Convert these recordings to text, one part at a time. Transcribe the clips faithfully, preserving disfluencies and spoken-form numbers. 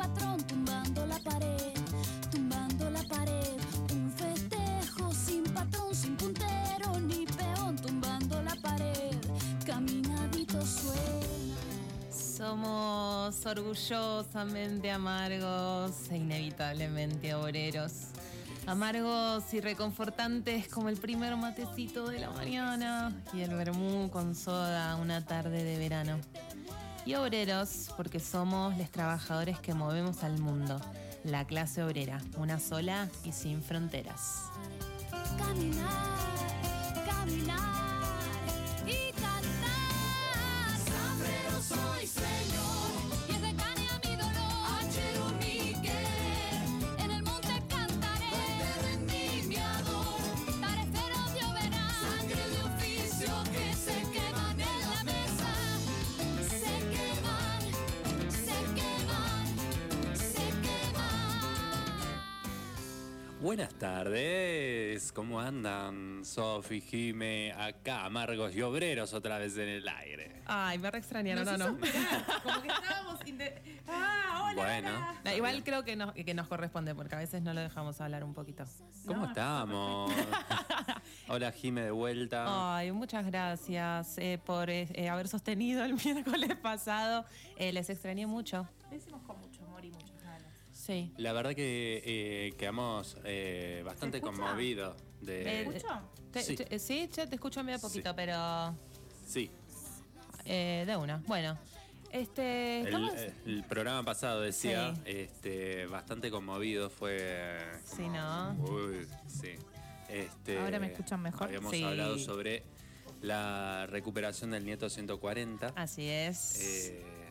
patrón tumbando la pared, tumbando la pared. Un festejo sin patrón, sin puntero ni peón, tumbando la pared. Caminadito suena. Somos orgullosamente amargos e inevitablemente obreros. Amargos y reconfortantes como el primer matecito de la mañana y el vermú con soda una tarde de verano. Y obreros porque somos los trabajadores que movemos al mundo. La clase obrera, una sola y sin fronteras. Caminar, caminar y cantar. Sombrero soy, señor, y es de caña mi dolor. Hachero mi querer, en el monte cantaré. Donde rendí mi ador, tareferos yo verán. Sangre de oficio que se queman en la mesa. Se queman, se queman, se queman. Buenas tardes, ¿cómo andan? Sofi, Jime, acá, amargos y obreros otra vez en el aire. Ay, me re extrañaron, ¿no? ¿no? Como que estábamos... inte- ¡Ah, hola, Bueno. hola! No, igual creo que nos, que nos corresponde porque a veces no lo dejamos hablar un poquito. ¿Cómo No, estamos? Hola, Jime, de vuelta. Ay, muchas gracias eh, por eh, haber sostenido el miércoles pasado. Eh, les extrañé mucho. Lo hicimos con mucho amor y muchas ganas. Sí. La verdad que eh, quedamos eh, bastante ¿Se escucha? conmovidos. De, Eh, escucho? Te- Sí. te- sí, yo te escucho medio poquito, Sí. pero Sí, eh, de una. Bueno, este, el, estamos... el programa pasado decía, Sí. este, bastante conmovido fue... Sí, como- ¿no? Uy, sí. Este, ¿Ahora me escuchan mejor? Habíamos Sí. hablado sobre la recuperación del nieto ciento cuarenta. Así es. Eh,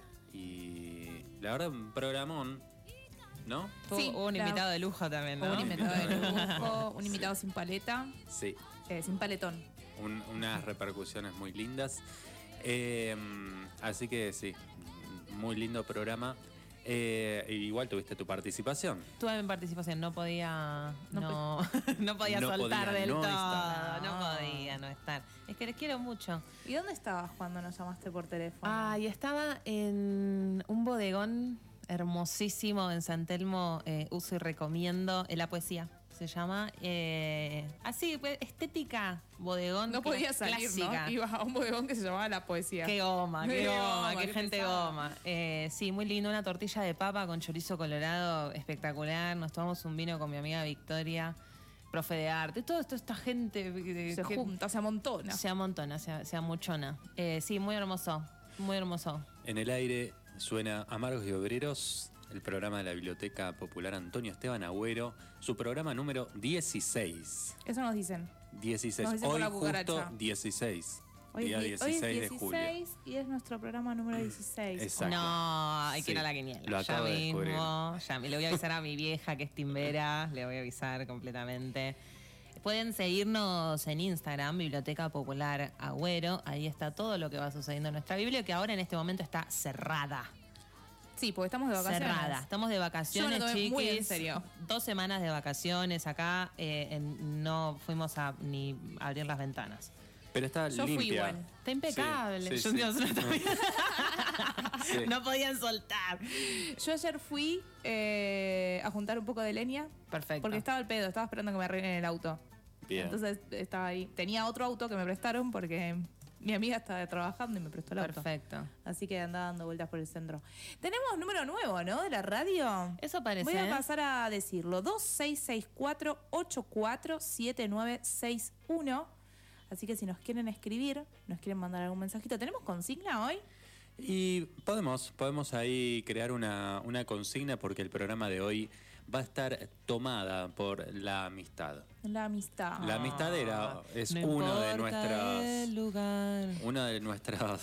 y la verdad, un programón, ¿no? Tuvo sí, un la- invitado de lujo también, ¿no? Un invitado de lujo, un invitado sin paleta, Sí, eh, sin paletón. un- unas repercusiones muy lindas. Eh, así que sí, muy lindo programa. Eh, igual tuviste tu participación. Tuve mi participación, no podía No no, no podía No soltar podía del no todo, estar. no podía no estar. Es que les quiero mucho. ¿Y dónde estabas cuando nos llamaste por teléfono? Ay, estaba en un bodegón hermosísimo en San Telmo, eh, uso y recomiendo, eh, La Poesía se llama. Eh, así, pues, estética, bodegón. no podía salir, clásica. ¿no? Ibas a un bodegón que se llamaba La Poesía. Qué goma, qué Qué goma, goma, qué qué gente pesado. goma. Eh, sí, muy lindo, una tortilla de papa con chorizo colorado, espectacular. Nos tomamos un vino con mi amiga Victoria, profe de arte. Todo esto, esta gente eh, Se que junta, se amontona. se amontona, se, se amuchona. Eh, sí, muy hermoso, muy hermoso. En el aire suena Amargos y Obreros, el programa de la Biblioteca Popular Antonio Esteban Agüero, su programa número dieciséis. Eso nos dicen. dieciséis. Nos dicen por Hoy la justo cucaracha. dieciséis. Hoy, día es, di- dieciséis, hoy es de julio. dieciséis y es nuestro programa número dieciséis. Exacto. No, hay que Sí, ir a la quiniela. lo ya acabo de descubrir. mismo, ya me le voy a avisar a mi vieja que es timbera, le voy a avisar completamente. Pueden seguirnos en Instagram, Biblioteca Popular Agüero. Ahí está todo lo que va sucediendo en nuestra biblia, que ahora en este momento está cerrada. Sí, porque estamos de vacaciones. Cerrada. Estamos de vacaciones, Yo me lo tomé chiquis. muy en serio. Dos semanas de vacaciones acá. eh, en- no fuimos a ni abrir las ventanas. Pero está Yo fui limpia. igual. Está impecable. Sí, sí, Yo- sí. nosotros también. Sí. No podían soltar. Yo ayer fui eh, a juntar un poco de leña. Perfecto. Porque estaba al pedo, estaba esperando que me arreglen el auto. Bien. Entonces estaba ahí. Tenía otro auto que me prestaron porque mi amiga estaba trabajando y me prestó el auto. Perfecto. Así que andaba dando vueltas por el centro. Tenemos número nuevo, ¿no? De la radio. Eso parece. Voy a ¿eh? pasar a decirlo. dos seis seis cuatro ocho cuatro siete nueve seis uno. Así que si nos quieren escribir, nos quieren mandar algún mensajito. ¿Tenemos consigna hoy? Y podemos, podemos ahí crear una, una consigna porque el programa de hoy va a estar tomada por la amistad. La amistad. La amistad era, es No uno de importa nuestras. el lugar. Uno de nuestros.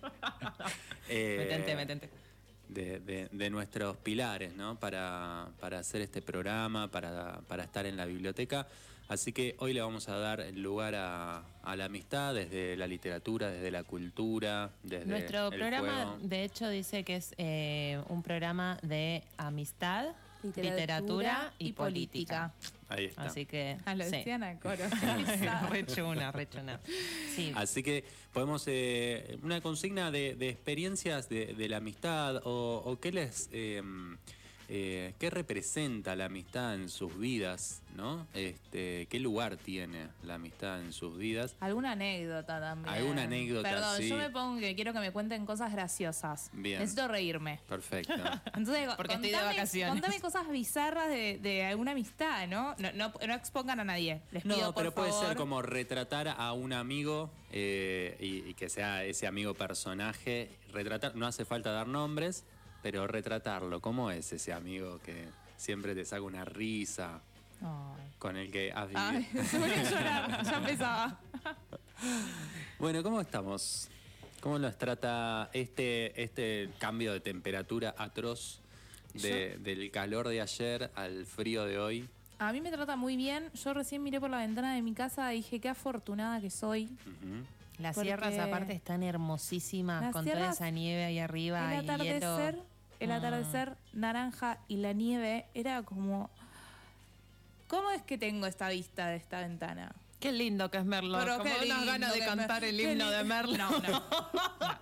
eh, Metente, metente. De, de- de nuestros pilares, ¿no? Para, para hacer este programa, para, para estar en la biblioteca. Así que hoy le vamos a dar lugar a, a la amistad desde la literatura, desde la cultura, desde Nuestro el programa, juego. de hecho, dice que es eh, un programa de amistad, literatura, Literatura y, y política. política. Ahí está. Así que. Ah, lo sí. decían a coro. Rechuna, rechuna. Sí. Así que podemos, eh, una consigna de, de experiencias de, de la amistad o, o qué les, eh, eh, qué representa la amistad en sus vidas, ¿no? Este, qué lugar tiene la amistad en sus vidas. Alguna anécdota también. Alguna anécdota, Perdón, sí. yo me pongo que quiero que me cuenten cosas graciosas. Bien. Necesito reírme. Perfecto. Entonces, Porque estoy de contame- vacaciones. Contame cosas bizarras de, de alguna amistad, ¿no? No, no, no expongan a nadie. Les pido, No, por pero puede favor. ser como retratar a un amigo eh, y, y que sea ese amigo personaje. Retratar, no hace falta dar nombres, pero retratarlo. ¿Cómo es ese amigo que siempre te saca una risa, Ay. con el que has vivido? Ay, se me a llorar, ya empezaba. Bueno, ¿cómo estamos? ¿Cómo nos trata este, este cambio de temperatura atroz de- del calor de ayer al frío de hoy? A mí me trata muy bien. Yo recién miré por la ventana de mi casa y dije, qué afortunada que soy. Ujú. Las Porque sierras aparte están hermosísimas las con toda sierras, esa nieve ahí arriba El y atardecer, hielo. el Mm. atardecer naranja y la nieve era como... ¿Cómo es que tengo esta vista de esta ventana? Qué lindo que es Merlo. Pero Como qué unas lindo ganas de que cantar Mer- el qué himno li- de Merlo. No, no. no.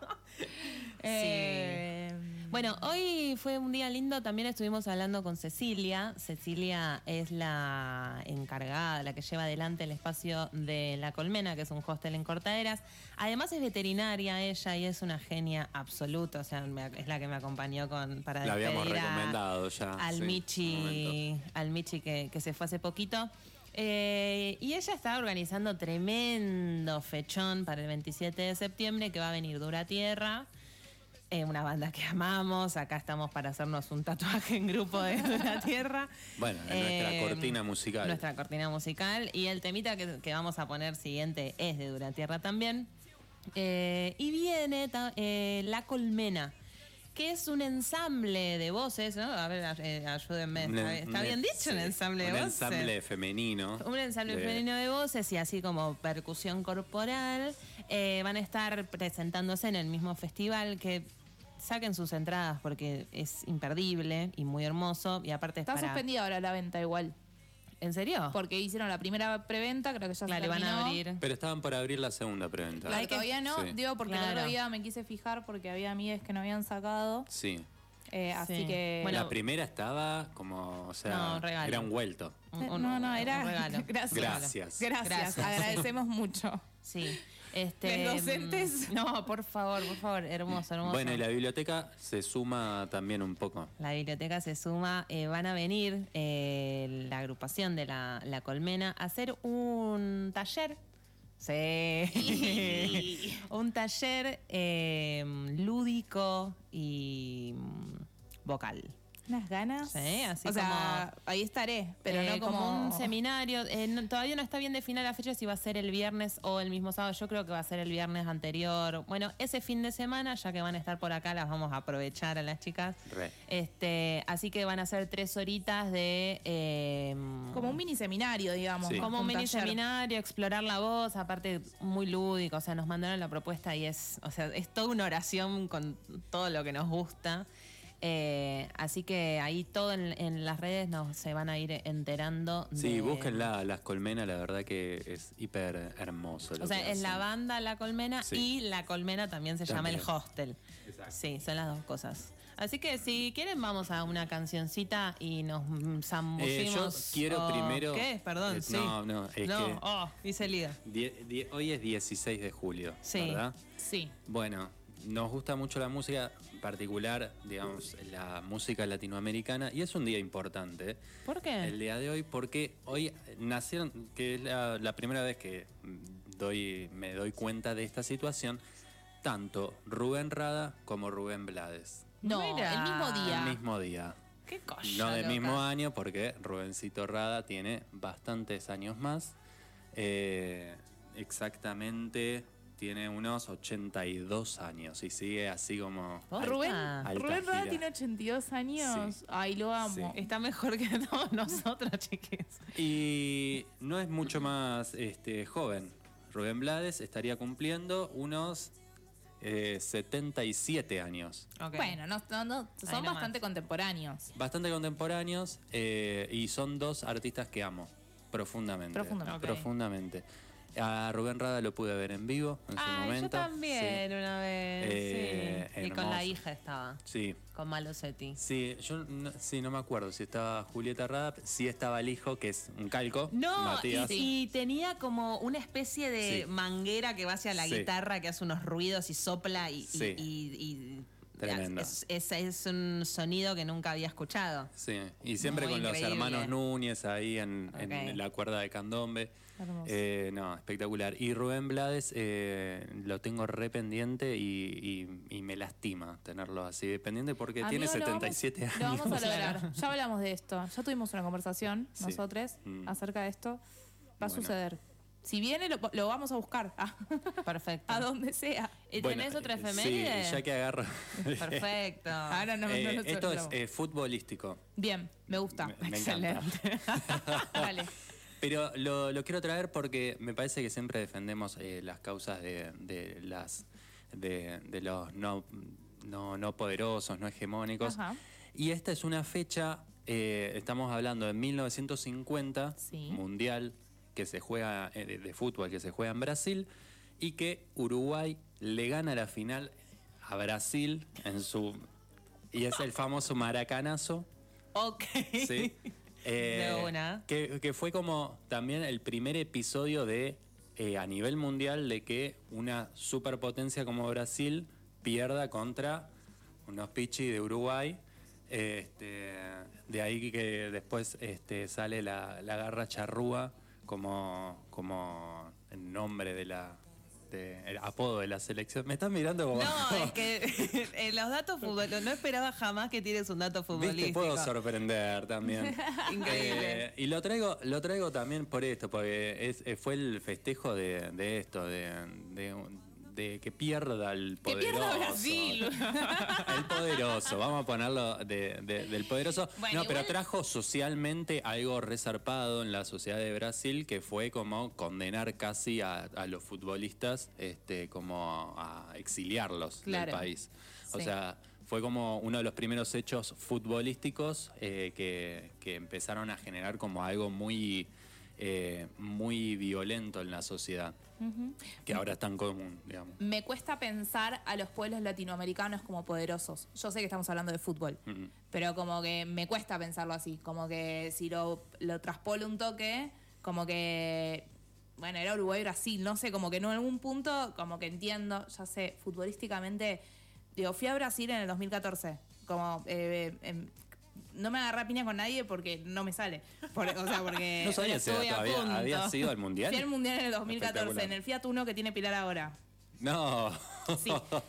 Eh, Bueno, hoy fue un día lindo, también estuvimos hablando con Cecilia. Cecilia es la encargada, la que lleva adelante el espacio de La Colmena, que es un hostel en Cortaderas. Además es veterinaria ella y es una genia absoluta, o sea, me- es la que me acompañó con para La habíamos despedir a- recomendado ya. al sí, en un Michi, momento. al Michi que, que se fue hace poquito. Eh, y ella está organizando tremendo fechón para el veintisiete de septiembre que va a venir Dura Tierra. Eh, una banda que amamos, acá estamos para hacernos un tatuaje en grupo de Dura Tierra. Bueno, en nuestra cortina musical. Nuestra cortina musical. Y el temita que, que vamos a poner siguiente es de Dura Tierra también. Eh, y viene ta- eh, La Colmena, que es un ensamble de voces, ¿no? A ver, eh, ayúdenme. Un- ¿Está, está un- bien dicho sí, un ensamble de un voces? ensamble femenino. Un ensamble de- femenino de voces y así como percusión corporal. Eh, van a estar presentándose en el mismo festival que saquen sus entradas porque es imperdible y muy hermoso. Y aparte es está para... suspendida ahora la venta igual. ¿En serio? Porque hicieron la primera preventa, creo que ya Claro, se van terminó. a abrir. Pero estaban por abrir la segunda preventa. Claro, todavía no, Sí. digo porque el Claro. otro día me quise fijar porque había amigas que no habían sacado. Sí. eh, así Sí. que... Bueno, La primera estaba como, o sea, No, regalo. era un vuelto. Un- Eh, un- no, no, era... un regalo. Gracias. Gracias. Gracias. Gracias. Agradecemos mucho. Sí. Este, ¿Los docentes? mm, No, por favor, por favor. Hermoso, hermoso. Bueno, y la biblioteca se suma también un poco. La biblioteca se suma, eh, van a venir eh, la agrupación de la, la Colmena a hacer un taller. Sí. Un taller eh, lúdico y mm, vocal. Unas ganas. Sí, así o sea, ahí estaré, pero Eh, no como... un seminario. Eh, no- todavía no está bien definida la fecha si va a ser el viernes o el mismo sábado. Yo creo que va a ser el viernes anterior. Bueno, ese fin de semana, ya que van a estar por acá, las vamos a aprovechar a las chicas. Re. Este, así que van a ser tres horitas de eh, Como un mini seminario, digamos. Sí. más como que un mini taller. seminario, explorar la voz, aparte muy lúdico, o sea, nos mandaron la propuesta y es, o sea, es toda una oración con todo lo que nos gusta. Eh, así que ahí todo en, en las redes nos se van a ir enterando. Sí, de- búsquenla, Las Colmenas, la verdad que es hiper hermoso. lo O sea, que es la hacen. banda La Colmena Sí. y La Colmena también se llama el También. hostel. Exacto. Sí, son las dos cosas. Así que si quieren vamos a una cancioncita y nos mm, Eh, zambullimos. yo quiero o- primero. ¿Qué? Perdón, eh, sí. No, no, es no, que oh, hice liga. die- die- hoy es dieciséis de julio, Sí. ¿verdad? Sí. Bueno, nos gusta mucho la música, en particular, digamos, la música latinoamericana, y es un día importante. ¿Por qué? El día de hoy, porque hoy nacieron, que es la, la primera vez que mm, doy, me doy cuenta de esta situación, tanto Rubén Rada como Rubén Blades. No, Mira. el mismo día. El mismo día. ¿Qué cosa? No del loca? mismo año, porque Rubencito Rada tiene bastantes años más. Eh, exactamente, tiene unos ochenta y dos años y sigue así como... ¿Posta? Rubén, Alta Rubén Rada gira. tiene ochenta y dos años. Sí. Ay, lo amo. Sí. Está mejor que todos nosotros, chiquis. Y no es mucho más este, joven. Rubén Blades estaría cumpliendo unos eh, setenta y siete años. Ok. Bueno, no, no, no, son Ahí nomás. bastante contemporáneos. Bastante contemporáneos eh, y son dos artistas que amo profundamente. Profundamente. Ok. Profundamente. A Rubén Rada lo pude ver en vivo en su Ay, momento. yo también sí. una vez. Eh, sí. Y con la hermoso. hija estaba, Sí, con Malosetti. sí, yo no, sí, no me acuerdo si estaba Julieta Rada, sí estaba el hijo, que es un calco, No, y, Matías. y tenía como una especie de Sí. manguera que va hacia la Sí. guitarra, que hace unos ruidos y sopla y, y- Sí. y- y- Tremendo. Es, es- es un sonido que nunca había escuchado. Sí, y siempre Muy con los increíble. hermanos Núñez ahí en, en Ok. la cuerda de candombe. Hermoso. Eh, no, espectacular. Y Rubén Blades eh, lo tengo re pendiente y, y- y me lastima tenerlo así de pendiente porque tiene Amigo, lo setenta y siete vamos- años. Lo vamos a lograr. Claro. Ya hablamos de esto. Ya tuvimos una conversación Sí. nosotros Mm. acerca de esto. Va a Bueno. suceder. Si viene, lo, lo vamos a buscar. A, Perfecto. a donde sea. ¿Y Bueno, tenés otra eh, efeméride? Sí, ya que agarro. Perfecto. Ahora no, Eh, no lo esto es hablamos. eh, futbolístico. Bien, me gusta. Me, me encanta. Dale. Pero lo, lo quiero traer porque me parece que siempre defendemos eh, las causas de, de las de, de los no, no, no poderosos, no hegemónicos. Ajá. Y esta es una fecha, eh, estamos hablando de mil novecientos cincuenta, Sí. mundial que se juega eh, de, de fútbol que se juega en Brasil y que Uruguay le gana la final a Brasil en su y es el famoso maracanazo. Ok. Sí. Eh, De una. Que, que fue como también el primer episodio de eh, a nivel mundial de que una superpotencia como Brasil pierda contra unos pichis de Uruguay. Eh, este, de ahí que después este, sale la, la garra charrúa como, como el nombre de la de- el apodo de la selección. Me estás mirando como. No, es que en los datos futbolísticos, no esperaba jamás que tires un dato futbolístico. Viste, puedo sorprender también. Increíble. Eh, y lo traigo, lo traigo también por esto, porque es, eh, fue el festejo de, de esto, de, de, de que pierda el Que poderoso. pierda Brasil. El poderoso, vamos a ponerlo de- de- del poderoso. Bueno, no, pero igual- trajo socialmente algo resarpado en la sociedad de Brasil que fue como condenar casi a, a los futbolistas, este, como a exiliarlos Claro. del país. O Sí. sea, fue como uno de los primeros hechos futbolísticos eh, que, que empezaron a generar como algo muy, eh, muy violento en la sociedad, que ahora es tan común, digamos. Me cuesta pensar a los pueblos latinoamericanos como poderosos. Yo sé que estamos hablando de fútbol, Ujú. pero como que me cuesta pensarlo así. Como que si lo, lo traspolo un toque, como que, bueno, era Uruguay-Brasil, no sé, como que en algún punto, como que entiendo, ya sé, futbolísticamente, digo, fui a Brasil en el dos mil catorce, como, eh, em, no me agarré a piña con nadie porque no me sale. Por- o sea, porque... No sabía si estuve a todavía punto. había sido al mundial. Fui al Mundial en el dos mil catorce, Espectacular. en el Fiat Uno que tiene Pilar ahora. No. Sí.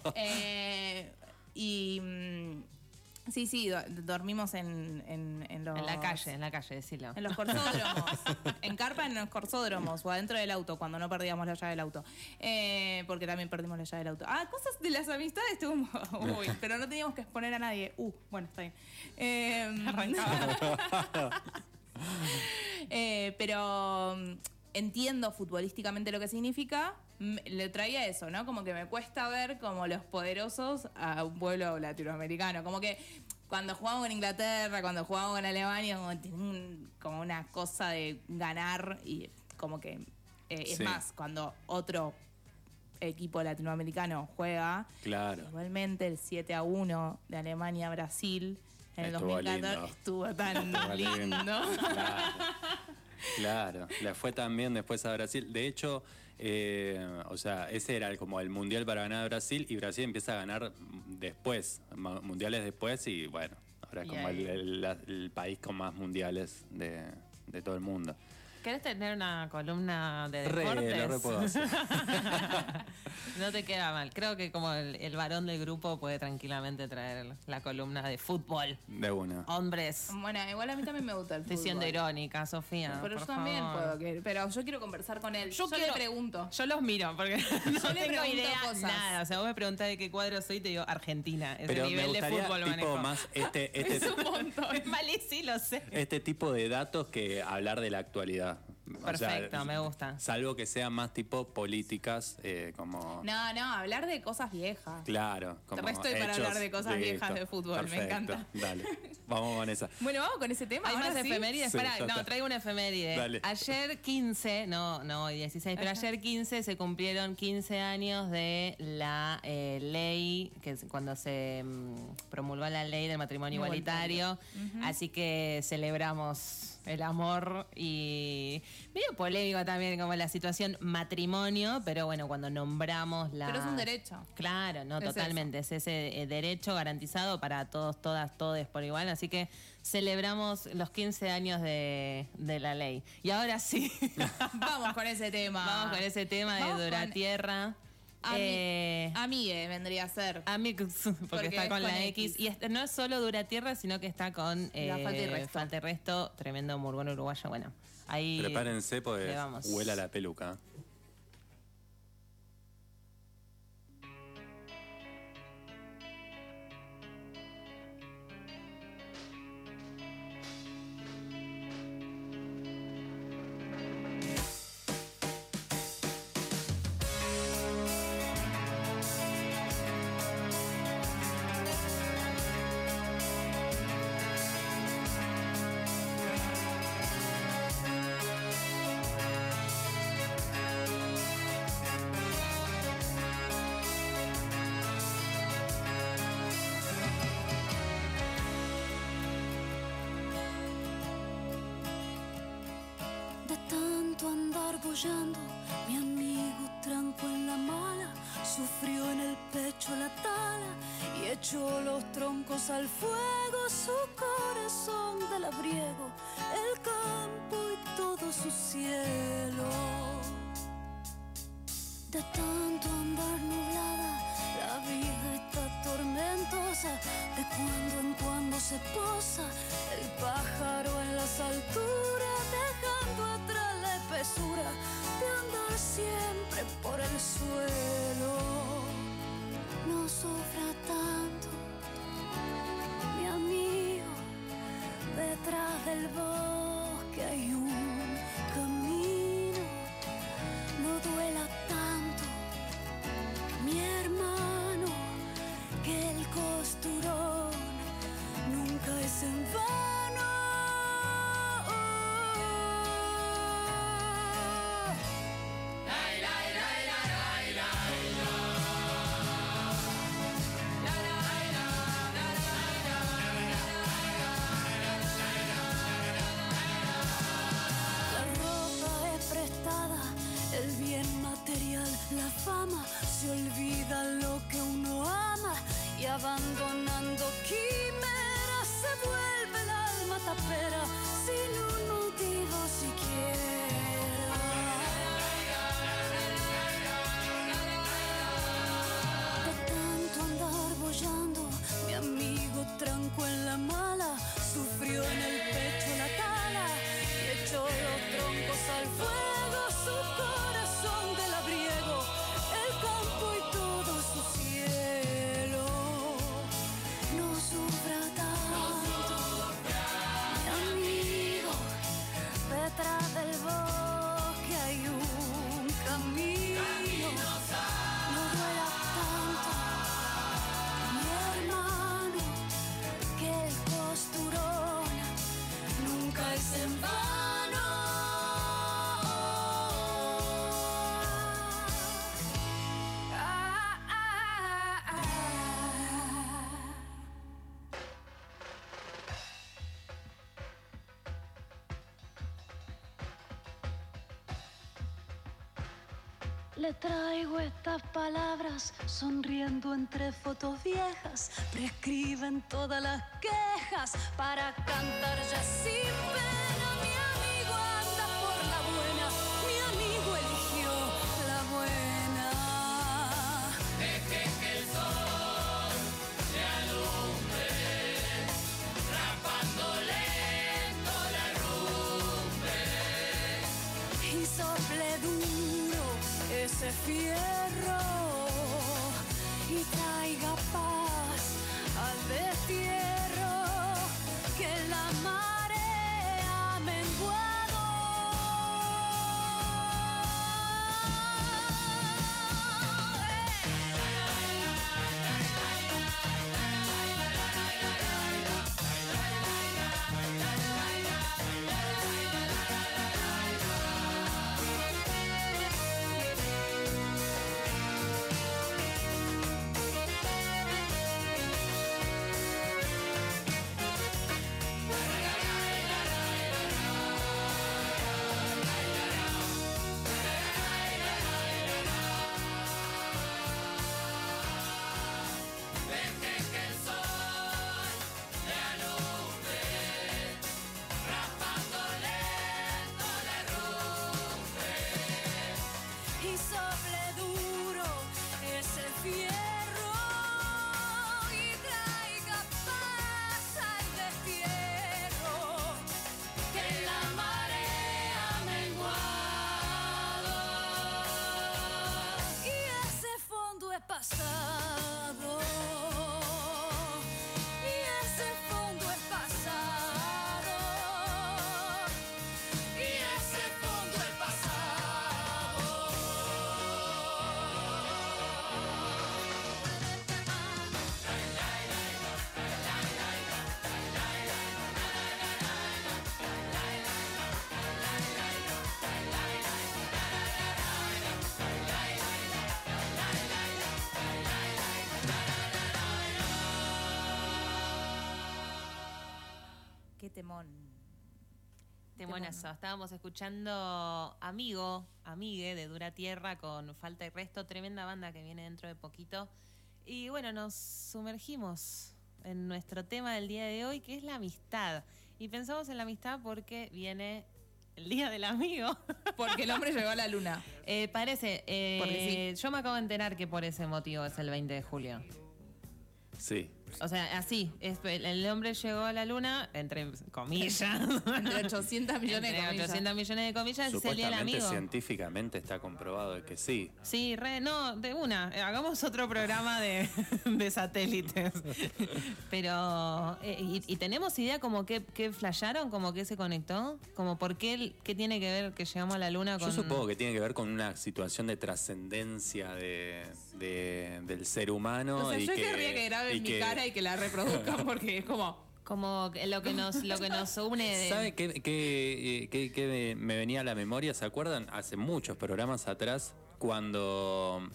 Eh, y mm, sí, sí, do- dormimos en, en, en los... En la calle, en la calle, decilo. En los corsódromos. En carpa en los corsódromos o adentro del auto, cuando no perdíamos la llave del auto. Eh, porque también perdimos la llave del auto. Ah, cosas de las amistades, como, uy, pero no teníamos que exponer a nadie. Uh, bueno, está bien. Eh, eh, pero mm, entiendo futbolísticamente lo que significa. Mm, Le traía eso, ¿no? Como que me cuesta ver como los poderosos a un pueblo latinoamericano. Como que cuando jugamos con Inglaterra, cuando jugamos con Alemania, como, tienen un- como una cosa de ganar y como que... eh, es Sí. más, cuando otro equipo latinoamericano juega, Claro. igualmente el siete a uno de Alemania a Brasil en el Estuvo dos mil catorce lindo. estuvo tan Estuvo lindo. lindo. Claro. Claro, le fue también después a Brasil. De hecho, eh, o sea, ese era como el mundial para ganar a Brasil y Brasil empieza a ganar después, ma- mundiales después y bueno, ahora es Y como ahí. el, el- la- el país con más mundiales de, de todo el mundo. ¿Querés tener una columna de Re, deportes? lo re puedo hacer. No te queda mal. Creo que como el, el varón del grupo puede tranquilamente traer la columna de fútbol. De una. Hombres. Bueno, igual a mí también me gusta el Estoy fútbol. siendo irónica, Sofía. Pero por yo también favor. puedo, que- pero yo quiero conversar con él. Yo, Yo le quiero- pregunto. Yo los miro porque no le tengo pregunto idea cosas. nada. O sea, vos me preguntás de qué cuadro soy y te digo Argentina. Ese Pero me nivel de gustaría fútbol tipo manejo. más este, este, Es un montón. Vale, sí, lo sé. este tipo de datos que hablar de la actualidad. O sea, Perfecto, me gusta. Salvo que sean más tipo políticas, eh, como... No, no, hablar de cosas viejas. Claro, como Te resto y para hechos, hablar de cosas viejas listo. de fútbol, me Perfecto, encanta. Dale, vamos con esa. Bueno, vamos con ese tema. Hay ahora más sí. efemérides. Sí, Pará, ya no, está. traigo una efeméride. Dale. Ayer quince, no, no hoy dieciséis, pero ayer quince se cumplieron quince años de la eh, ley, que es cuando se mm, promulgó la ley del matrimonio igualitario. Así que celebramos el amor y medio polémico también como la situación matrimonio, pero bueno, cuando nombramos la... Pero es un derecho. Claro, no, Es totalmente. Es ese eh, derecho garantizado para todos, todas, todes por igual. Así que celebramos los quince años de, de la ley. Y ahora sí, Vamos con ese tema. vamos con ese tema de Vamos con Duratierra. Ami- Eh, Amigue vendría a ser. Amix, porque, Porque está es con, con la X. X. Y este no es solo Duratierra, sino que está con eh, La falta y resto. falta y resto. Tremendo murgón uruguayo. Bueno, ahí Prepárense porque le vamos. huela la peluca. De tanto andar bollando, mi amigo tranco en la mala, sufrió en el pecho la tala y echó los troncos al fuego, su corazón de labriego, el campo y todo su cielo. De tanto andar nublada, la vida está tormentosa, de cuando en cuando se posa el pájaro en las alturas, dejando atrás la espesura de andar siempre por el suelo. No sufra tanto, mi amigo, detrás del bosque hay un camino, no duela tanto, mi hermano, que el costurón nunca es en vano. La ropa es prestada, el bien material, la fama, se olvida lo que uno ama y abandonando quimeras se vuelve el alma tapera sin un motivo siquiera. De tanto andar bollando, mi amigo tranco en la mala, sufrió en el pecho la tala y echó los troncos al fuego, su corazón de labriego, el campo y todo su cielo. No sufra tanto, mi amigo, detrás del bosque hay un camino, no duela tanto, mi hermano, que el costurón nunca es en vano. Ah, ah, ah. Le traigo estas palabras sonriendo entre fotos viejas, prescriben todas las quejas para cantar ya sin pena. Mi amigo anda por la buena, mi amigo eligió la buena. Deje que el sol le alumbre, rapando lento la rumbe y sople duro ese fierro y traiga paz al destierro, que la marea temón. Temonazo. Estábamos escuchando Amigo, Amigue de Dura Tierra con Falta y Resto, tremenda banda que viene dentro de poquito. Y bueno, nos sumergimos en nuestro tema del día de hoy, que es la amistad. Y pensamos en la amistad porque viene el Día del Amigo. Porque el hombre llegó a la luna. Eh, parece, eh, Porque yo me acabo de enterar que por ese motivo es el veinte de julio. Sí. O sea, así, es, el, el hombre llegó a la luna, entre comillas. Entre ochocientos millones de Entre comillas. ochocientos millones de comillas, es el Día del Supuestamente Amigo. científicamente está comprobado de que sí. Sí, re, no, de una. eh, Hagamos otro programa de, de satélites. Pero, eh, y, y tenemos idea como que, que flasharon, como que se conectó? Como por qué, qué tiene que ver que llegamos a la luna con... Yo supongo que tiene que ver con una situación de trascendencia de, de- del ser humano. O sea, y yo que, querría que graben y mi que- cara y que la reproduzcan porque es como... Como que lo que nos, lo que nos une de... ¿Sabe qué, qué- qué- qué me venía a la memoria? ¿Se acuerdan? Hace muchos programas atrás, cuando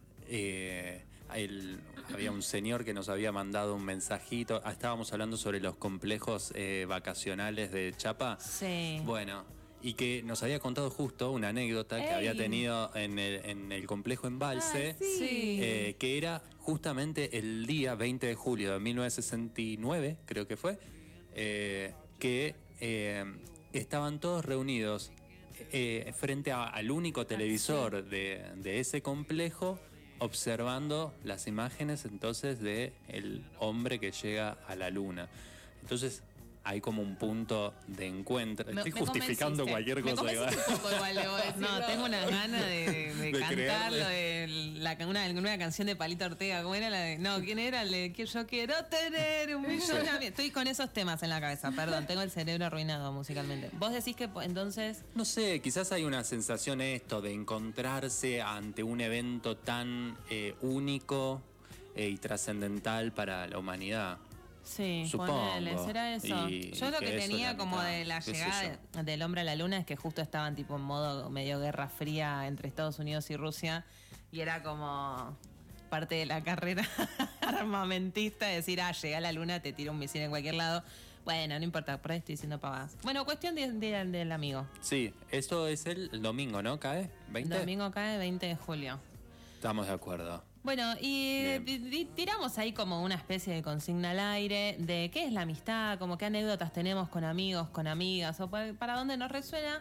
eh, el- había un señor que nos había mandado un mensajito. Ah, estábamos hablando sobre los complejos eh, vacacionales de Chapa. Sí. Bueno, y que nos había contado justo una anécdota que Ey. había tenido en el, en el complejo Embalse. Ah, sí. Eh, que era justamente el día veinte de julio de mil novecientos sesenta y nueve, creo que fue, eh, que eh, estaban todos reunidos eh, frente a- al único televisor de, de ese complejo, observando las imágenes entonces de el hombre que llega a la luna. Entonces hay como un punto de encuentro. Me- Estoy me justificando convenciste. cualquier Me cosa. igual. convenciste un poco igual, debo decirlo. No, tengo una gana de, de, De cantarlo, creerle. de la, una, una canción de Palito Ortega. ¿Cómo era la de.? No, ¿quién era? El de que yo quiero tener un millón de amigos. Estoy con esos temas en la cabeza, perdón, tengo el cerebro arruinado musicalmente. Vos decís que po- entonces. No sé, quizás hay una sensación esto de encontrarse ante un evento tan eh, único eh, y trascendental para la humanidad. Sí, Supongo. ponele, será eso. Y- Yo y lo que que eso tenía es la como mitad, de la qué sé llegada del hombre a la luna es que justo estaban tipo en modo medio guerra fría entre Estados Unidos y Rusia y era como parte de la carrera armamentista decir, ah, llega a la luna, te tiro un misil en cualquier lado. Bueno, no importa, por ahí estoy diciendo pavadas. Bueno, cuestión de- de- del amigo. Sí, esto es el, el domingo, ¿no? ¿Cae? ¿veinte? Domingo cae veinte de julio. Estamos de acuerdo. Bueno, y Bien. ti- ti- tiramos ahí como una especie de consigna al aire de qué es la amistad, como qué anécdotas tenemos con amigos, con amigas, o pa- para dónde nos resuena.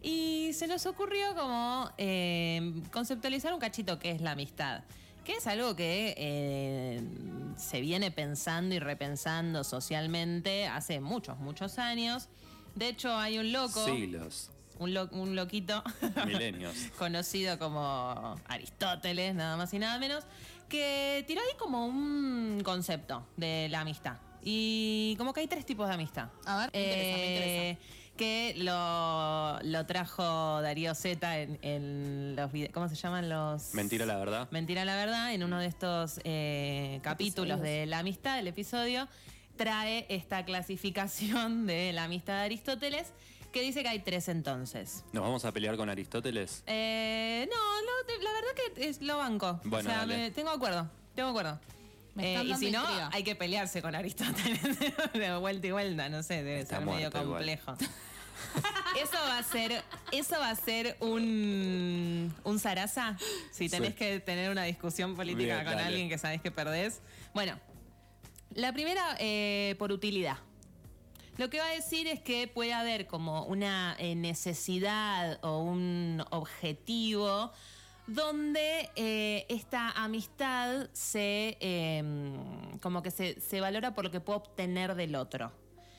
Y se nos ocurrió como eh, conceptualizar un cachito qué es la amistad, que es algo que eh, se viene pensando y repensando socialmente hace muchos, muchos años. De hecho, hay un loco, Siglos, un, lo- un loquito milenios. conocido como Aristóteles, nada más y nada menos, que tiró ahí como un concepto de la amistad. Y como que hay tres tipos de amistad. A ver, me interesa, me interesa. Que lo, lo trajo Darío Zeta en, en los videos. ¿Cómo se llaman los? Mentira la verdad. Mentira la verdad, en uno de estos eh, capítulos Episodios. de la amistad, el episodio, trae esta clasificación de la amistad de Aristóteles, que dice que hay tres entonces. ¿Nos vamos a pelear con Aristóteles? Eh, no, lo- la verdad que es, lo banco. Bueno, o sea, dale. me- tengo acuerdo, tengo acuerdo. Me Eh, están y dando si no, intriga. hay que pelearse con Aristóteles de vuelta y vuelta, no sé, debe Está ser medio muerto igual. complejo. Eso va a ser, eso va a ser un, un zaraza, si tenés Sí. que tener una discusión política Bien, con dale. alguien que sabés que perdés. Bueno, la primera eh, por utilidad. Lo que va a decir es que puede haber como una eh, necesidad o un objetivo donde eh, esta amistad se eh, como que se, se valora por lo que puede obtener del otro.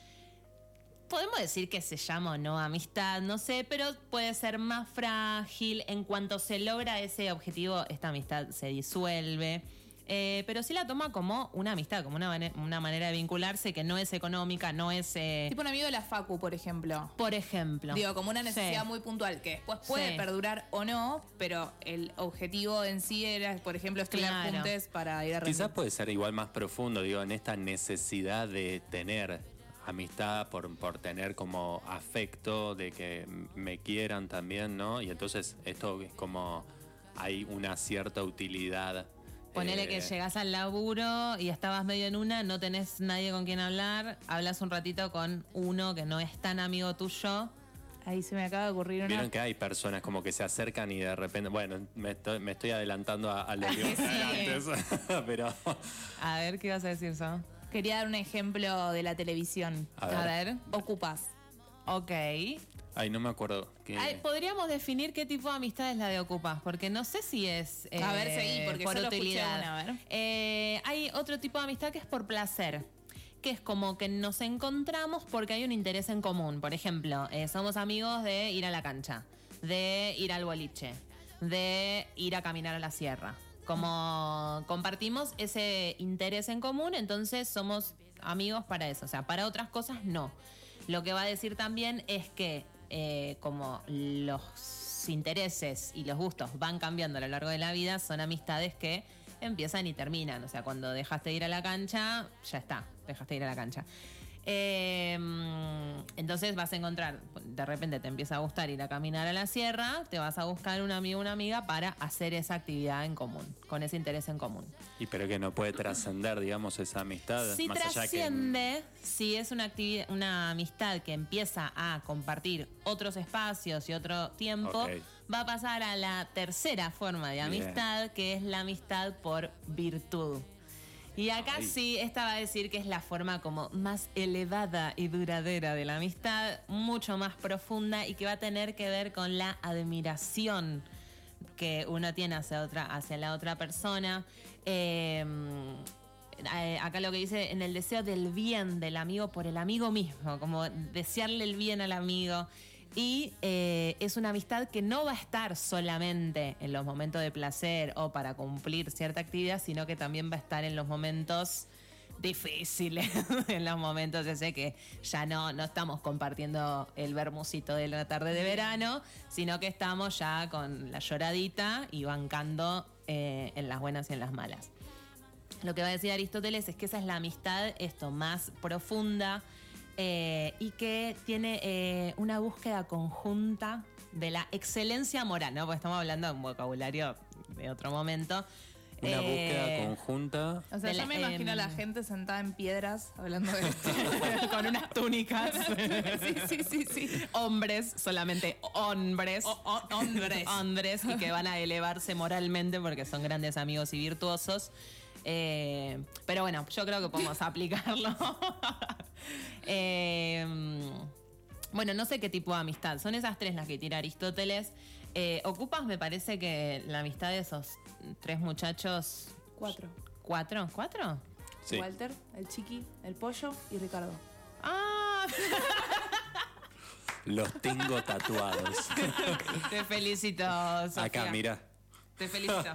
Podemos decir que se llama o no amistad, no sé, pero puede ser más frágil. En cuanto se logra ese objetivo, esta amistad se disuelve. Eh, pero sí la toma como una amistad, como una, mane- una manera de vincularse que no es económica, no es... eh, Tipo un amigo de la facu, por ejemplo. por ejemplo. Digo, como una necesidad Sí. muy puntual, que después puede Sí. perdurar o no, pero el objetivo en sí era, por ejemplo, estudiar Claro. juntos para ir a Quizás rendir. puede ser igual más profundo, digo, en esta necesidad de tener amistad por, por tener como afecto, de que me quieran también, ¿no? Y entonces esto es como hay una cierta utilidad Ponele Eh, que llegás al laburo y estabas medio en una, no tenés nadie con quien hablar, hablas un ratito con uno que no es tan amigo tuyo. Ahí se me acaba de ocurrir una. Vieron que hay personas como que se acercan y de repente, bueno, me estoy, me estoy adelantando a, a lo que iba a hacer antes, pero A ver, ¿qué ibas a decir, So? Quería dar un ejemplo de la televisión. A ver. A ver. Ocupas. Ok. ay, no me acuerdo. Que, Ay, podríamos definir qué tipo de amistad es la de Ocupas, porque no sé si es eh, A ver, seguí, porque por solo escuché utilidad. una, a ver. Eh, hay otro tipo de amistad que es por placer, que es como que nos encontramos porque hay un interés en común. Por ejemplo, eh, somos amigos de ir a la cancha, de ir al boliche, de ir a caminar a la sierra. Como compartimos ese interés en común, entonces somos amigos para eso. O sea, para otras cosas no. Lo que va a decir también es que eh, como los intereses y los gustos van cambiando a lo largo de la vida, son amistades que empiezan y terminan. O sea, cuando dejaste de ir a la cancha, ya está, dejaste de ir a la cancha. Eh, entonces vas a encontrar, de repente te empieza a gustar ir a caminar a la sierra, te vas a buscar un amigo o una amiga para hacer esa actividad en común, con ese interés en común. y pero que no puede trascender, digamos, esa amistad. Si más allá que trasciende, si es una actividad, una amistad que empieza a compartir otros espacios y otro tiempo, Ok. va a pasar a la tercera forma de Bien. amistad, que es la amistad por virtud. Y acá Ay. sí, esta va a decir que es la forma como más elevada y duradera de la amistad, mucho más profunda y que va a tener que ver con la admiración que uno tiene hacia, otra, hacia la otra persona. Eh, eh, acá lo que dice, en el deseo del bien del amigo por el amigo mismo, como desearle el bien al amigo. Y eh, es una amistad que no va a estar solamente en los momentos de placer o para cumplir cierta actividad, sino que también va a estar en los momentos difíciles, en los momentos ese que ya no, no estamos compartiendo el vermucito de la tarde de verano, sino que estamos ya con la lloradita y bancando eh, en las buenas y en las malas. Lo que va a decir Aristóteles es que esa es la amistad, esto, más profunda, eh, y que tiene eh, una búsqueda conjunta de la excelencia moral, ¿no? Porque estamos hablando de un vocabulario de otro momento. una Eh, búsqueda conjunta. O sea, de yo la- me imagino a la em, gente sentada en piedras hablando de esto. con unas túnicas. sí, sí, sí, sí. Hombres, solamente hombres. O- o- hombres. Hombres y que van a elevarse moralmente porque son grandes amigos y virtuosos. Eh, pero bueno, yo creo que podemos aplicarlo. Eh, bueno, no sé qué tipo de amistad. Son esas tres las que tira Aristóteles. Eh, Ocupas, me parece que la amistad de esos tres muchachos. Cuatro. ¿Cuatro? ¿Cuatro? Sí. Walter, el Chiqui, el Pollo y Ricardo. ¡Ah! Los tengo tatuados. Te felicito, Sofía. Acá, mira. Te felicito.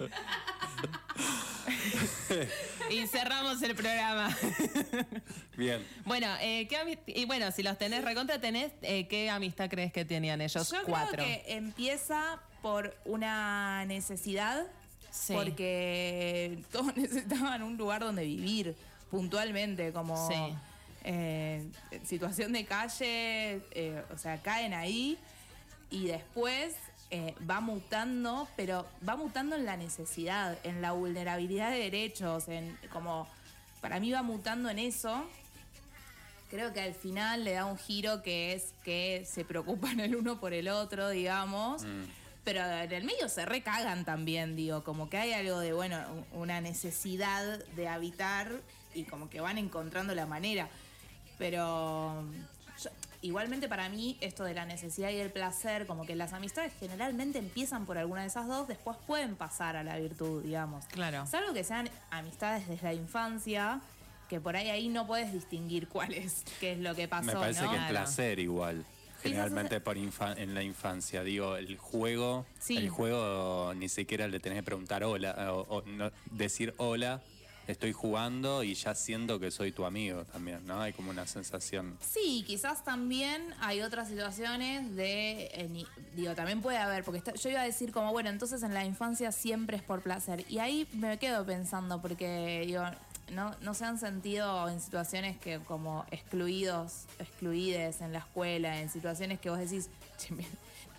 Y cerramos el programa. Bien. Bueno, eh, ¿qué ami- y bueno, si los tenés recontra tenés, eh, ¿qué amistad crees que tenían ellos Yo cuatro? creo que empieza por una necesidad, Sí. porque todos necesitaban un lugar donde vivir puntualmente, como Sí. eh, situación de calle, eh, o sea, caen ahí y después eh, va mutando, pero va mutando en la necesidad, en la vulnerabilidad de derechos, en como para mí va mutando en eso. Creo que al final le da un giro que es que se preocupan el uno por el otro, digamos. Pero en el medio se recagan también, digo, como que hay algo de, bueno, u- una necesidad de habitar y como que van encontrando la manera. Pero yo- igualmente para mí esto de la necesidad y el placer, como que las amistades generalmente empiezan por alguna de esas dos, después pueden pasar a la virtud, digamos. Claro. Salvo que sean amistades desde la infancia, que por ahí ahí no puedes distinguir cuál es, qué es lo que pasó, Me parece ¿no? que el Claro. placer igual. Generalmente por infa- en la infancia, digo, el juego, Sí. el juego ni siquiera le tenés que preguntar hola, o, o no- decir hola, estoy jugando y ya siento que soy tu amigo también, ¿no? Hay como una sensación. Sí, quizás también hay otras situaciones de, eh, ni- digo, también puede haber, porque está- yo iba a decir como, bueno, entonces en la infancia siempre es por placer. Y ahí me quedo pensando, porque digo, no, no se han sentido en situaciones que como excluidos, excluides en la escuela, en situaciones que vos decís, che, me-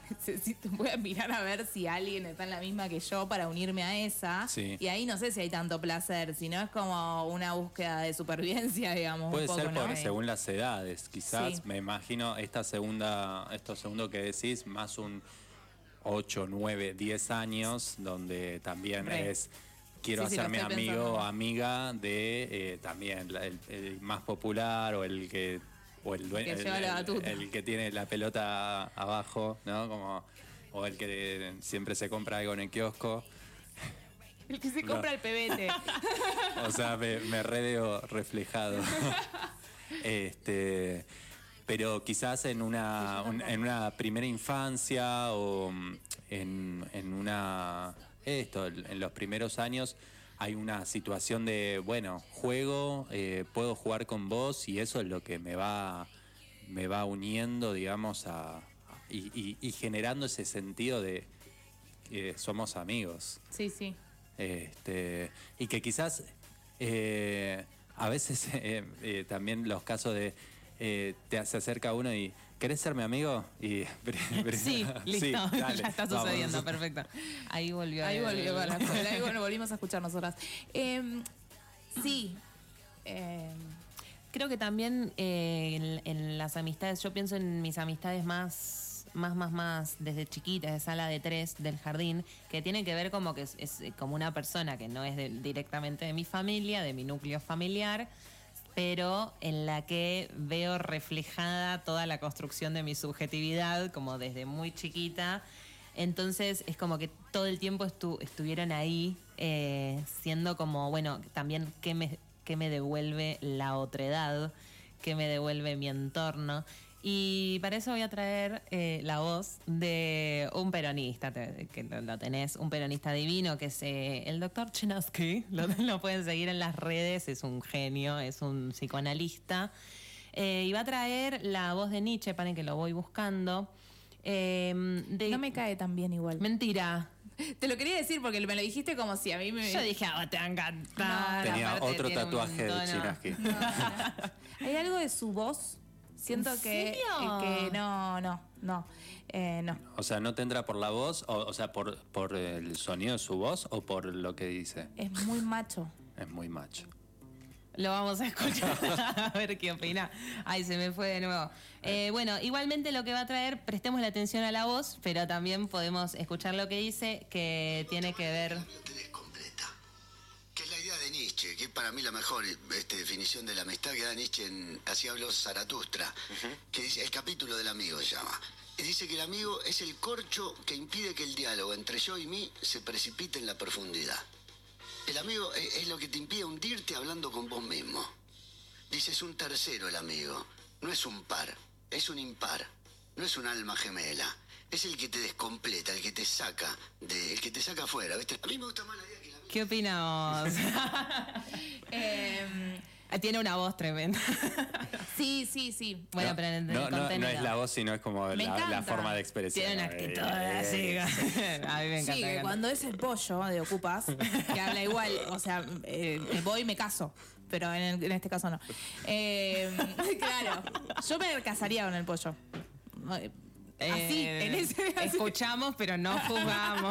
necesito, voy a mirar a ver si alguien está en la misma que yo para unirme a esa. Sí. Y ahí no sé si hay tanto placer, sino es como una búsqueda de supervivencia, digamos. Puede un poco, ser ¿no? por, según las edades, quizás, Sí. me imagino, esta segunda, esto segundo que decís, más un ocho, nueve, diez años, donde también Re. es, quiero Sí, sí, lo hacerme estoy amigo pensando. o amiga de eh, también la- el, el más popular o el que o el, due- Que el- lleva la el- batuta. el que tiene la pelota abajo, ¿no? Como, o el que siempre se compra algo en el kiosco. El que se No. compra el pebete. O sea, me, me re veo reflejado. Este, pero quizás en una, un- en una primera infancia o mm, en, en una esto, en los primeros años hay una situación de, bueno, juego, eh, puedo jugar con vos y eso es lo que me va, me va uniendo, digamos, a, y, y- y generando ese sentido de que somos amigos. Sí, sí. Este, y que quizás eh, a veces eh, eh, también los casos de eh, te se acerca uno y ¿querés ser mi amigo? Y Sí, listo, dale, ya está vamos. sucediendo, perfecto. Ahí volvió. Ahí el- volvió con la escuela, ahí bueno, volvimos a escuchar nosotras. Eh, sí. Eh, Creo que también eh, en, en las amistades, yo pienso en mis amistades más, más, más, más desde chiquitas, de sala de tres, del jardín, que tienen que ver como que es, es como una persona que no es de- directamente de mi familia, de mi núcleo familiar, pero en la que veo reflejada toda la construcción de mi subjetividad, como desde muy chiquita. Entonces es como que todo el tiempo estu- estuvieron ahí, eh, siendo como, bueno, también qué me, qué me devuelve la otredad, qué me devuelve mi entorno. Y para eso voy a traer eh, la voz de un peronista, te- que lo, lo tenés, un peronista divino, que es eh, el doctor Chinaski. Lo, lo pueden seguir en las redes, es un genio, es un psicoanalista. Eh, y va a traer la voz de Nietzsche, para que lo voy buscando. Eh, de- no me cae tan bien igual. Mentira. Te lo quería decir porque me lo dijiste como si a mí me... Yo dije, ah, te va a encantar. Tenía Aparte otro tiene un tatuaje de tono- Chinaski. Hay algo de su voz. Siento ¿En que, serio? que no, no, no. Eh, no. O sea, ¿no tendrá por la voz, o, o sea, por, por el sonido de su voz o por lo que dice? Es muy macho. Es muy macho. Lo vamos a escuchar a ver qué opina. Ay, se me fue de nuevo. Eh, bueno, igualmente lo que va a traer, prestemos la atención a la voz, pero también podemos escuchar lo que dice, que tiene que ver... La biblioteca completa, que es la idea de Nietzsche, que es para mí la mejor este, definición de la amistad que da Nietzsche en Así habló Zaratustra, que dice, el capítulo del amigo se llama. Y dice que el amigo es el corcho que impide que el diálogo entre yo y mí se precipite en la profundidad. El amigo es, es lo que te impide hundirte hablando con vos mismo. Dice, es un tercero el amigo, no es un par, es un impar, no es un alma gemela. Es el que te descompleta, el que te saca, de, el que te saca afuera, ¿viste? A mí me gusta más la idea que la ¿Qué opinamos? Eh, Tiene una voz tremenda. sí, sí, sí. Bueno, no, pero en el no, no, no contenido. es la voz, sino es como Me la, la encanta. forma de expresión. Tiene una ¿no? actitud Eh, así. A mí me encanta. Sí, me que encanta. cuando es el pollo de Ocupas, que habla igual, o sea, eh, me voy y me caso, pero en, el- en este caso no. Eh, claro, yo me casaría con el pollo. Así, Eh, en ese... así. Escuchamos, pero no jugamos.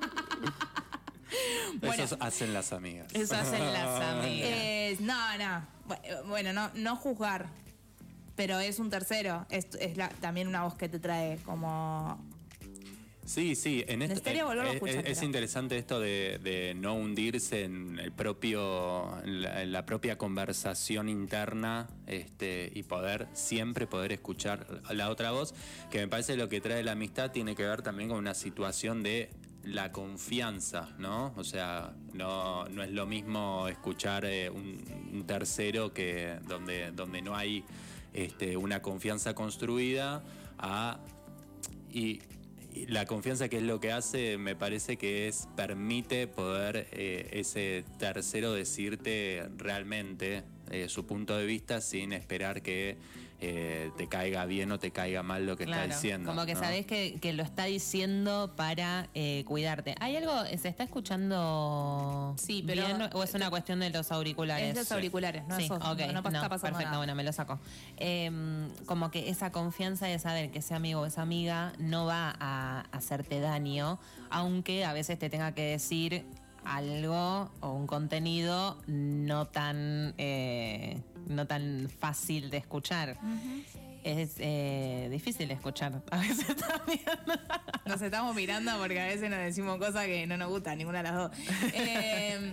Bueno. Eso hacen las amigas. Eso hacen las amigas. Eh, no, no. Bu- Bueno, no, no juzgar, pero es un tercero. Es, es la- también una voz que te trae como... Sí, sí, en esto, Necesitaría volverlo a eh, escuchar, es, es pero- interesante esto de, de no hundirse en el propio, en la, en la propia conversación interna, este, y poder siempre poder escuchar la otra voz, que me parece lo que trae la amistad tiene que ver también con una situación de la confianza, ¿no? O sea, no, no es lo mismo escuchar eh, un, un tercero que donde, donde no hay este, una confianza construida a y y la confianza, que es lo que hace, me parece que es permite poder eh, ese tercero decirte realmente eh, su punto de vista sin esperar que eh, te caiga bien o te caiga mal lo que Claro, está diciendo. como que ¿no? sabés que, que lo está diciendo para eh, cuidarte. ¿Hay algo, se está escuchando Sí, pero- bien o es una cuestión de los auriculares? Es los auriculares, no Sí, eso, ok, no, no pa- está pasando perfecto, nada. bueno, me lo saco. Eh, como que esa confianza de saber que ese amigo o esa amiga no va a hacerte daño, aunque a veces te tenga que decir algo o un contenido no tan eh, no tan fácil de escuchar. Es eh, difícil de escuchar a veces también. Nos estamos mirando porque a veces nos decimos cosas que no nos gustan, ninguna de las dos. Eh,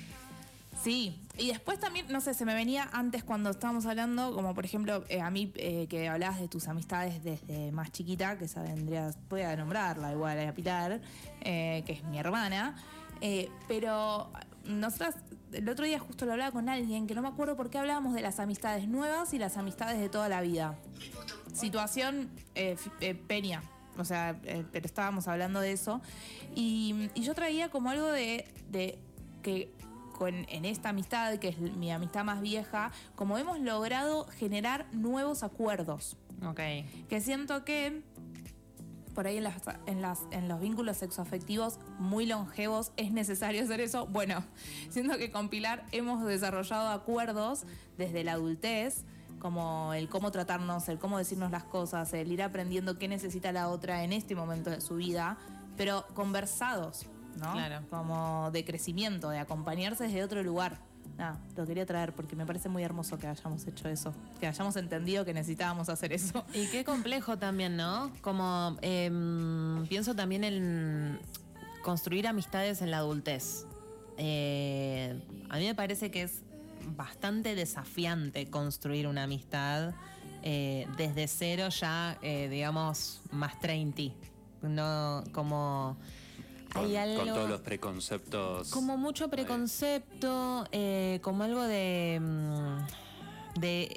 sí, y después también, no sé, se me venía antes cuando estábamos hablando, como por ejemplo, eh, a mí eh, que hablabas de tus amistades desde más chiquita, que esa vendría, voy a nombrarla igual, a Pilar, eh, que es mi hermana, eh, pero nosotras, el otro día justo lo hablaba con alguien, que no me acuerdo por qué hablábamos de las amistades nuevas y las amistades de toda la vida. Situación eh, f- eh, Peña, o sea, eh, pero estábamos hablando de eso. Y, y yo traía como algo de, de que con, en esta amistad, que es mi amistad más vieja, como hemos logrado generar nuevos acuerdos. Ok. Que siento que por ahí en, las, en, las, en los vínculos sexoafectivos muy longevos es necesario hacer eso. Bueno, siento que con Pilar hemos desarrollado acuerdos desde la adultez, como el cómo tratarnos, el cómo decirnos las cosas, el ir aprendiendo qué necesita la otra en este momento de su vida, pero conversados, ¿no? Claro. Como de crecimiento, de acompañarse desde otro lugar. Nada, lo quería traer porque me parece muy hermoso que hayamos hecho eso, que hayamos entendido que necesitábamos hacer eso. Y qué complejo también, ¿no? Como em, pienso también en construir amistades en la adultez. Eh, a mí me parece que es bastante desafiante construir una amistad eh, desde cero ya, eh, digamos, más treinta. No, como Con, hay algo... con todos los preconceptos. Como mucho preconcepto, eh, como algo de, mm, de,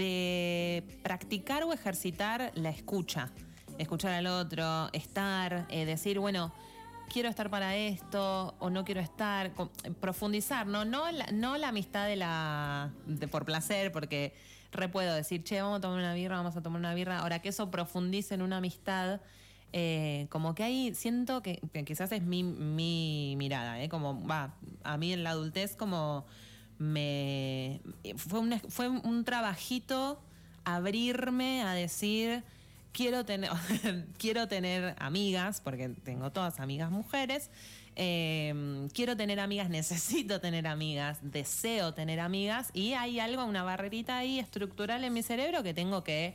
de practicar o ejercitar la escucha. Escuchar al otro, estar, eh, decir, bueno, quiero estar para esto o no quiero estar, com- profundizar, ¿no? No la, no la amistad de la de por placer, porque re puedo decir, che, vamos a tomar una birra, vamos a tomar una birra. Ahora que eso profundice en una amistad, eh, como que ahí siento que, que quizás es mi, mi mirada, ¿eh? Como, va, a mí en la adultez como me... Fue un, fue un trabajito abrirme a decir... Quiero tener, quiero tener amigas, porque tengo todas amigas mujeres. Eh, quiero tener amigas, necesito tener amigas, deseo tener amigas. Y hay algo, una barrerita ahí estructural en mi cerebro que tengo que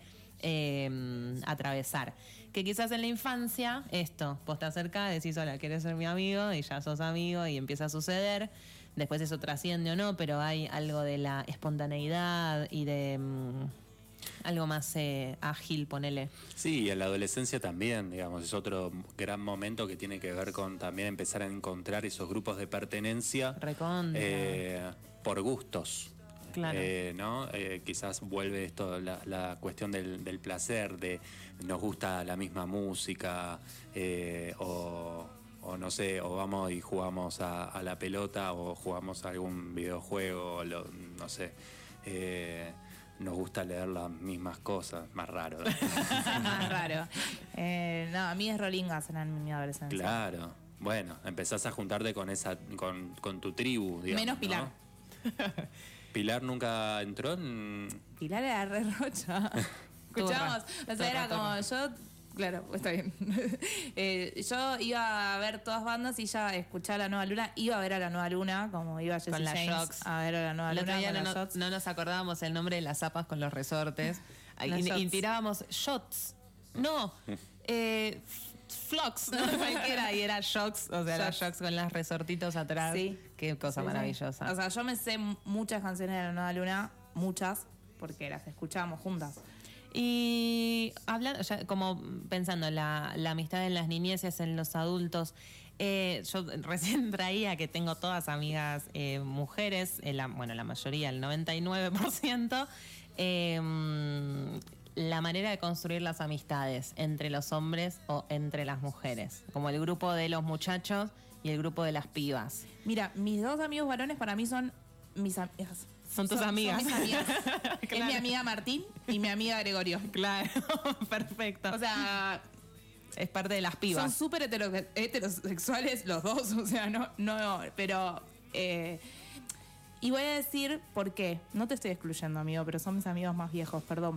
eh, atravesar. Que quizás en la infancia, esto, vos te acercás, decís, hola, ¿querés ser mi amigo? Y ya sos amigo y empieza a suceder. Después eso trasciende o no, pero hay algo de la espontaneidad y de... Mm, algo más eh, ágil, ponele. Sí, y en la adolescencia también, digamos, es otro gran momento que tiene que ver con también empezar a encontrar esos grupos de pertenencia Recontra. eh, por gustos. Claro. Eh, ¿no? Eh, quizás vuelve esto, la, la cuestión del, del placer, de nos gusta la misma música, eh, o, o no sé, o vamos y jugamos a, a la pelota, o jugamos a algún videojuego, o lo- no sé. Eh, nos gusta leer las mismas cosas, más raro. ¿no? Más raro. Eh, no, a mí es Rolingas en mi adolescencia. Claro. Bueno, empezás a juntarte con esa, con, con tu tribu, digamos. Menos Pilar. ¿no? Pilar nunca entró en... Pilar era re rocha. Escuchamos. O Turra, sea, era turra, como yo. Claro, está bien. Eh, yo iba a ver todas bandas y ya escuchaba la Nueva Luna. Iba a ver a la Nueva Luna, como iba Jesse Con las James Shocks. a ver a la Nueva El otro Luna. día con no, las no- Shots. no nos acordábamos el nombre de las zapas con los resortes. Las y, y shots. tirábamos shots. No, eh, f- flocks, no cualquiera. Y era shocks, o sea, las Shots. shocks con las resortitos atrás. Sí. Qué cosa Sí, sí. maravillosa. O sea, yo me sé muchas canciones de la Nueva Luna, muchas, porque las escuchábamos juntas. Y hablando, ya como pensando en la, la amistad en las niñeces, en los adultos, eh, yo recién traía que tengo todas amigas eh, mujeres, eh, la, bueno, la mayoría, el noventa y nueve por ciento, eh, la manera de construir las amistades entre los hombres o entre las mujeres, como el grupo de los muchachos y el grupo de las pibas. Mira, mis dos amigos varones para mí son mis amigas. Son tus amigas. Son mis amigas. Es Claro. mi amiga Martín y mi amiga Gregorio. Claro, perfecto. O sea, es parte de las son pibas. súper hetero- heterosexuales los dos. O sea, no, no, pero... eh, y voy a decir por qué. No te estoy excluyendo, amigo, pero son mis amigos más viejos, perdón.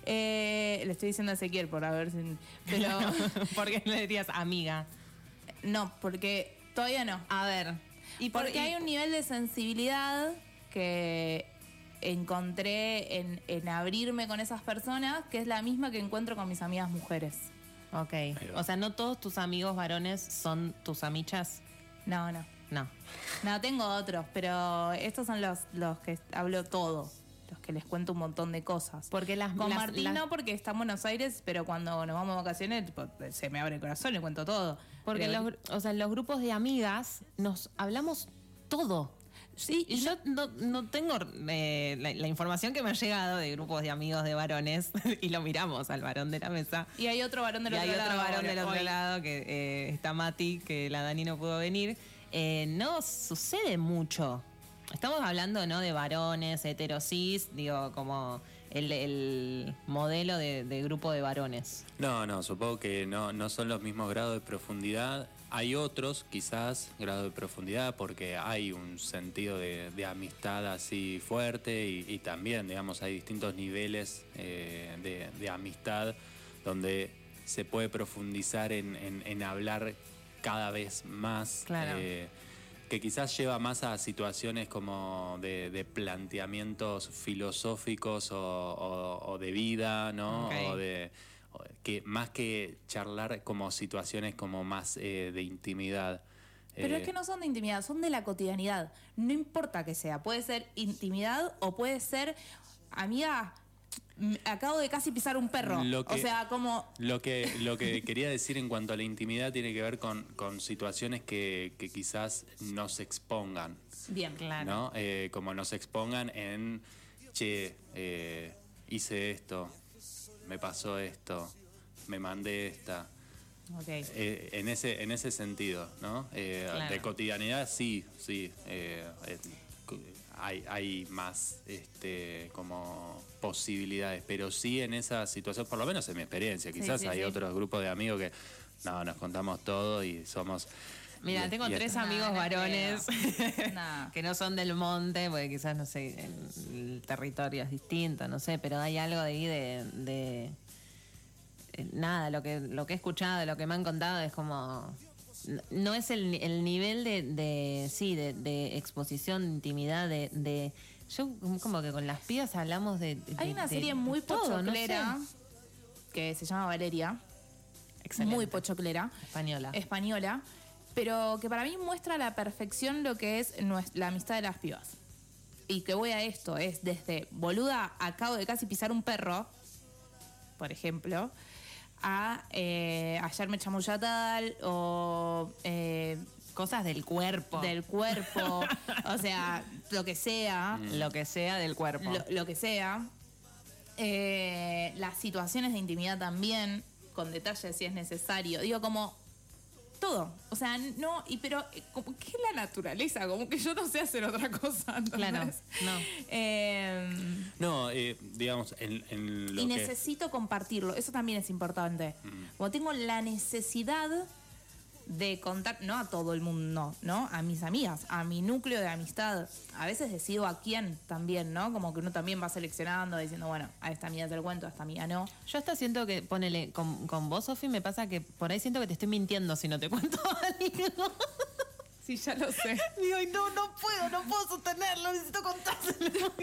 Eh, le estoy diciendo a Ezequiel por a ver si... Pero ¿Por qué le dirías amiga? no, porque todavía no. A ver. Y porque hay un nivel de sensibilidad que encontré en, en abrirme con esas personas, que es la misma que encuentro con mis amigas mujeres. Ok. va. O sea, no todos tus amigos varones son tus amichas. No, no. No. No, tengo otros, pero estos son los, los que hablo todo. Los que les cuento un montón de cosas. Porque las Con las- Martín las- no, porque está en Buenos Aires, pero cuando nos vamos de vacaciones, tipo, se me abre el corazón, le cuento todo. Porque Pero- los, o sea, en los grupos de amigas nos hablamos todo. Sí, Y yo no, no tengo eh, la, la información que me ha llegado de grupos de amigos de varones y lo miramos al varón de la mesa. y hay otro varón del Y otro hay lado. otro varón del otro hoy. lado que eh, está Mati, que la Dani no pudo venir. Eh, no sucede mucho. Estamos hablando, ¿no?, de varones, heterosis, digo, como el, el modelo de, de grupo de varones. No, no, supongo que no, no son los mismos grados de profundidad. Hay otros, quizás, grados de profundidad, porque hay un sentido de, de amistad así fuerte y, y también, digamos, hay distintos niveles eh, de, de amistad donde se puede profundizar en, en- en hablar cada vez más. Claro. eh, que quizás lleva más a situaciones como de, de planteamientos filosóficos o, o- o de vida, ¿no? Ok. O de o- que más que charlar como situaciones como más eh, de intimidad. Pero Eh, es que no son de intimidad, son de la cotidianidad. No importa que sea, puede ser intimidad o puede ser, amiga, m- acabo de casi pisar un perro. Lo que- o sea, como... Lo que, lo que quería decir en cuanto a la intimidad tiene que ver con, con situaciones que, que quizás no se expongan. Bien, Claro. ¿No? Eh, como no se expongan en, che, eh, hice esto, me pasó esto, me mandé esta. ok. Eh, en ese en ese sentido, ¿no? Eh, Claro. De cotidianidad sí, sí. eh, eh, cu- hay, hay más este como posibilidades, pero sí en esa situación, por lo menos en mi experiencia, quizás sí, hay sí. otros grupos de amigos que no, nos contamos todo y somos... Mira, y- tengo y- tres Nah, amigos no varones creo. Nah. que no son del monte, porque quizás, no sé, el territorio es distinto, no sé, pero hay algo de ahí de... de- eh, nada, lo que, lo que he escuchado, lo que me han contado es como... n- No es el, el nivel de, de sí, de, de exposición, de intimidad, de, de... Yo como que con las pibas hablamos de... de- Hay una de serie muy todo, no pochoclera sé. que se llama Valeria. Excelente. Muy pochoclera. Española. Española. Pero que para mí muestra a la perfección lo que es nues- la amistad de las pibas. Y que voy a esto, es desde, boluda, acabo de casi pisar un perro, por ejemplo, a eh, ayer me chamullé a tal, o eh, Cosas del cuerpo. del cuerpo, o sea, lo que sea, Lo que sea del cuerpo. lo, lo que sea. Eh, las situaciones de intimidad también, con detalles si es necesario. Digo, como todo. O sea, no, y pero eh, como que es la naturaleza, como que yo no sé hacer otra cosa. ¿entendés? Claro, no. Eh, No, eh, digamos, en, en lo y que... necesito compartirlo, eso también es importante. Mm. Como tengo la necesidad de contar, no a todo el mundo, ¿no? A mis amigas, a mi núcleo de amistad. A veces decido a quién también, ¿no? Como que uno también va seleccionando, diciendo, bueno, a esta amiga te lo cuento, a esta amiga no. Yo hasta siento que, ponele, con, con vos, Sofi, me pasa que por ahí siento que te estoy mintiendo si no te cuento algo. Sí, ya lo sé. Digo, "Ay, no, no puedo, no puedo sostenerlo, necesito contárselo".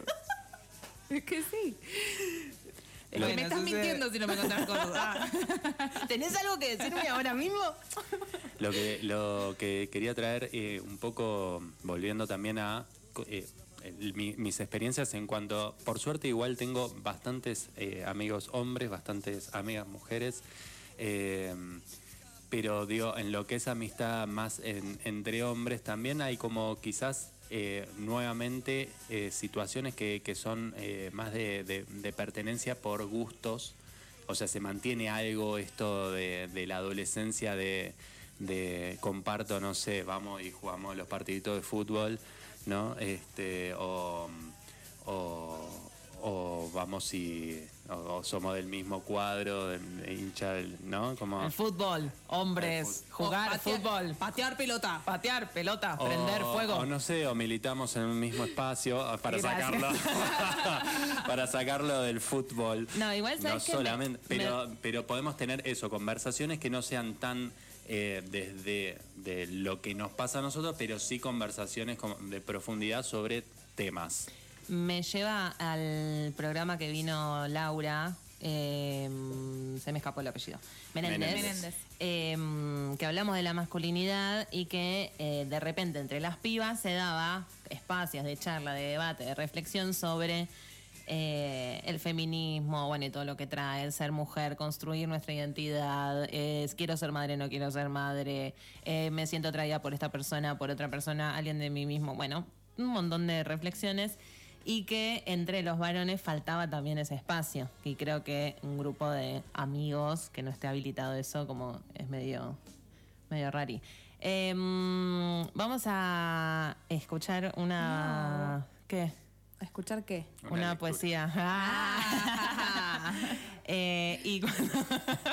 Es que sí. Es Bueno, que me estás sucede. mintiendo si no me contás cosas. Ah. ¿Tenés algo que decirme ahora mismo? Lo que, lo que quería traer eh, un poco, volviendo también a eh, el- mi- mis experiencias en cuanto, por suerte igual tengo bastantes eh, amigos hombres, bastantes amigas mujeres, eh, pero digo, en lo que es amistad más en- entre hombres también hay como quizás eh, nuevamente eh, situaciones que, que son eh, más de, de- de pertenencia por gustos. O sea, se mantiene algo esto de, de la adolescencia de, de comparto, no sé, vamos y jugamos los partiditos de fútbol, ¿no? Este, o, o, o vamos y o, o somos del mismo cuadro, de, de hincha del, ¿no? Como El fútbol, hombres, El jugar O patear- fútbol, Patear pelota. patear, pelota, o- prender fuego. o no sé, o militamos en un mismo espacio para Gracias. sacarlo para sacarlo del fútbol. No, igual, no ¿sabes qué? solamente, Me- pero pero podemos tener eso, conversaciones que no sean tan eh, desde de lo que nos pasa a nosotros, pero sí conversaciones como de profundidad sobre temas. Me lleva al programa que vino Laura, eh, se me escapó el apellido, Menéndez, Menéndez. Menéndez. eh, que hablamos de la masculinidad y que eh, de repente entre las pibas se daba espacios de charla, de debate, de reflexión sobre eh, el feminismo, bueno, y todo lo que trae, el ser mujer, construir nuestra identidad, eh, quiero ser madre, no quiero ser madre, eh, me siento atraída por esta persona, por otra persona, alguien de mí mismo, bueno, un montón de reflexiones. Y que entre los varones faltaba también ese espacio. Y creo que un grupo de amigos que no esté habilitado eso, como es medio, medio rari. Em, vamos a escuchar una... ¿Qué? ¿A escuchar qué? Una Una, lectura. poesía. Ah. Eh, y cuando,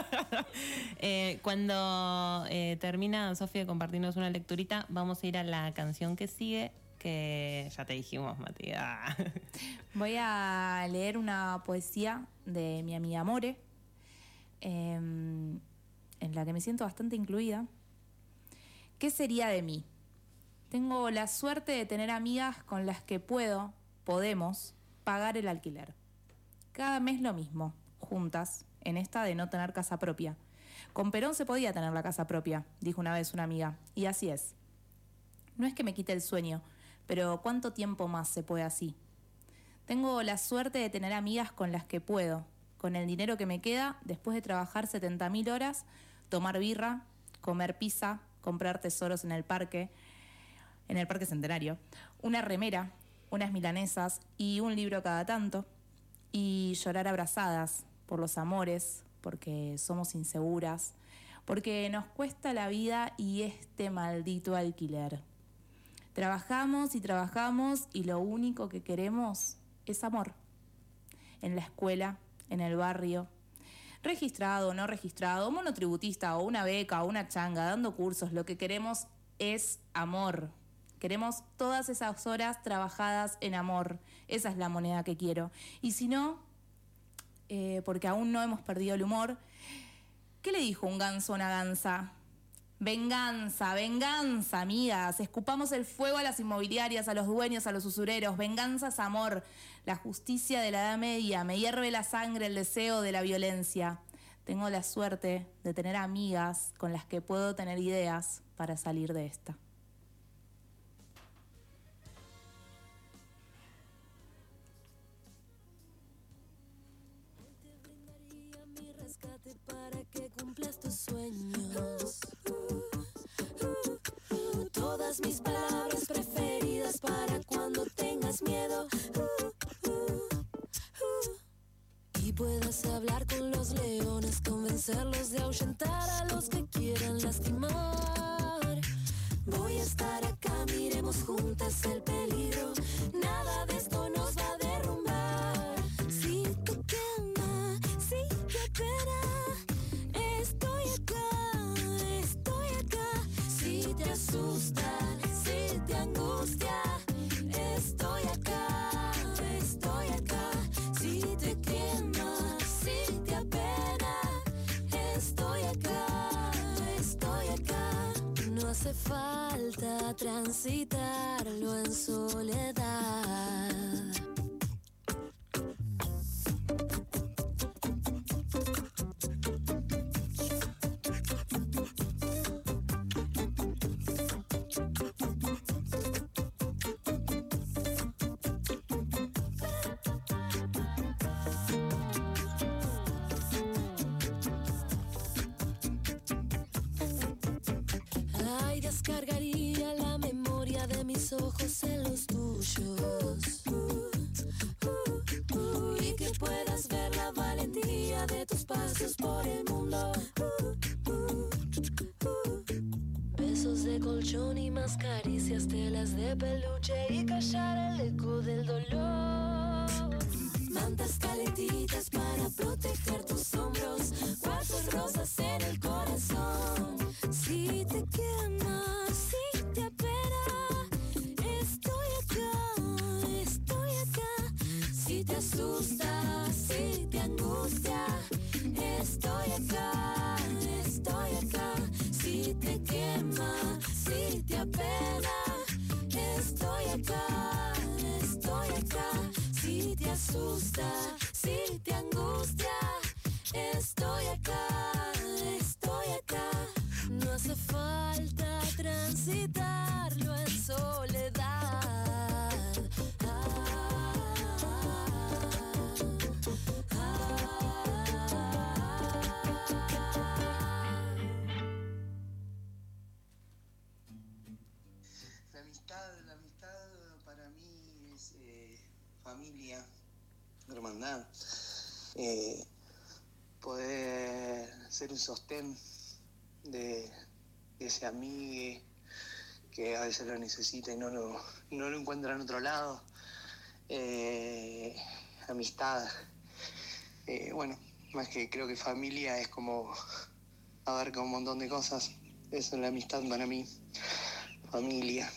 eh, cuando eh, termina Sofía de compartirnos una lecturita, vamos a ir a la canción que sigue, que ya te dijimos, Matías. Voy a leer una poesía de mi amiga More, eh, en la que me siento bastante incluida. ¿Qué sería de mí? Tengo la suerte de tener amigas con las que puedo, podemos, pagar el alquiler. Cada mes lo mismo, juntas, en esta de no tener casa propia. Con Perón se podía tener la casa propia, dijo una vez una amiga, y así es. No es que me quite el sueño, pero ¿cuánto tiempo más se puede así? Tengo la suerte de tener amigas con las que puedo, con el dinero que me queda, después de trabajar setenta mil horas, tomar birra, comer pizza, comprar tesoros en el parque, en el Parque Centenario, una remera, unas milanesas y un libro cada tanto, y llorar abrazadas por los amores, porque somos inseguras, porque nos cuesta la vida y este maldito alquiler. Trabajamos y trabajamos y lo único que queremos es amor. En la escuela, en el barrio, registrado o no registrado, monotributista o una beca o una changa, dando cursos, lo que queremos es amor. Queremos todas esas horas trabajadas en amor. Esa es la moneda que quiero. Y si no, eh, porque aún no hemos perdido el humor, ¿qué le dijo un ganso a una gansa? Venganza, venganza, amigas. Escupamos el fuego a las inmobiliarias, a los dueños, a los usureros. Venganza es amor. La justicia de la Edad Media. Me hierve la sangre, el deseo de la violencia. Tengo la suerte de tener amigas con las que puedo tener ideas para salir de esta. Para que cumplas tus sueños. Todas mis palabras preferidas para cuando tengas miedo. Y puedas hablar con los leones, convencerlos de ahuyentar a los que quieran lastimar. Voy a estar acá, miremos juntas el peligro. Nada de esto nos va a derrumbar. Si tú quema, si te pena. Estoy acá, estoy acá. Si te asusta, si te angustia, estoy acá, estoy acá. Si te quema, si te apena, estoy acá, estoy acá. No hace falta transitarlo en soledad. Ay, descargaría la memoria de mis ojos en los tuyos. Y que puedas ver la valentía de tus pasos por el mundo. Besos de colchón y más caricias, telas de peluche y callar el eco del dolor. asusta, si te angustia, estoy acá, estoy acá. No hace falta transitarlo en soledad. La amistad, la amistad para mí es eh, familia, hermandad, eh, poder ser un sostén de, de ese amigo que a veces lo necesita y no lo, no lo encuentra en otro lado. Eh, amistad, eh, bueno, más que creo que familia es como abarca un montón de cosas. Eso es la amistad para mí, familia.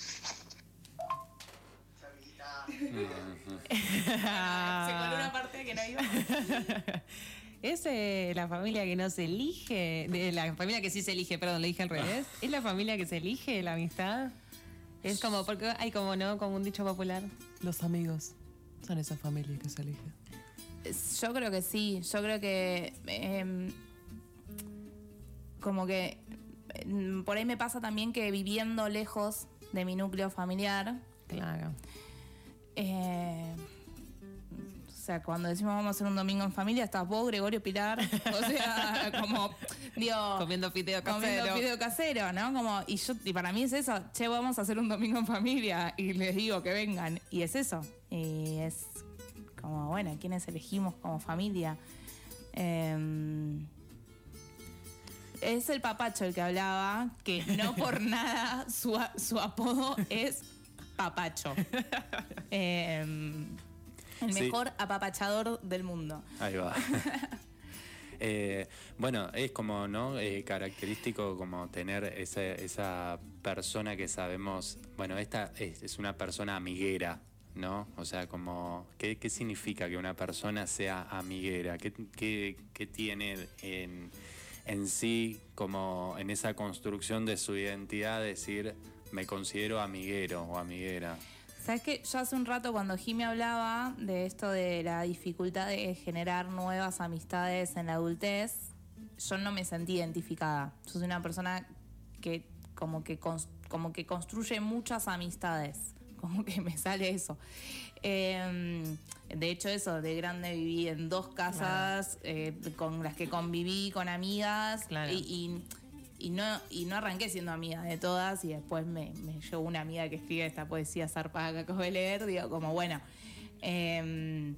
Se coló una parte que no iba. ¿Es eh, la familia que no se elige? De la familia que sí se elige, perdón, lo dije al revés. ¿Es la familia que se elige, la amistad? Es como, porque hay como, ¿no? Como un dicho popular. Los amigos son esa familia que se elige. Yo creo que sí, yo creo que eh, como que eh, por ahí me pasa también que viviendo lejos de mi núcleo familiar, Claro. eh, o sea, cuando decimos vamos a hacer un domingo en familia, estás vos, Gregorio, Pilar, o sea, como, digo... Comiendo fideo casero. Comiendo fideo casero, ¿no? Como, y yo, y para mí es eso, che, vamos a hacer un domingo en familia, y les digo que vengan, y es eso, y es como, bueno, ¿quiénes elegimos como familia? Eh, es el papacho el que hablaba, que no por nada su, a- su apodo es papacho. Eh, el Sí. mejor apapachador del mundo. Ahí va. Eh, bueno, es como, ¿no? Eh, característico como tener esa, esa persona que sabemos, bueno, esta es, es una persona amiguera, ¿no? O sea, como, ¿qué, qué significa que una persona sea amiguera? ¿Qué, qué, qué tiene en, en sí, como en esa construcción de su identidad, decir, me considero amiguero o amiguera? ¿Sabes qué? Yo hace un rato cuando Jimmy hablaba de esto de la dificultad de generar nuevas amistades en la adultez, yo no me sentí identificada. Yo soy una persona que como que, cons- como que construye muchas amistades. Como que me sale eso. Eh, de hecho, eso, de grande viví en dos casas eh, con las que conviví, con amigas. Claro. Y, y Y no, y no arranqué siendo amiga de todas y después me, me llegó una amiga que escribe esta poesía zarpada que acabo de leer, digo, como bueno. Eh,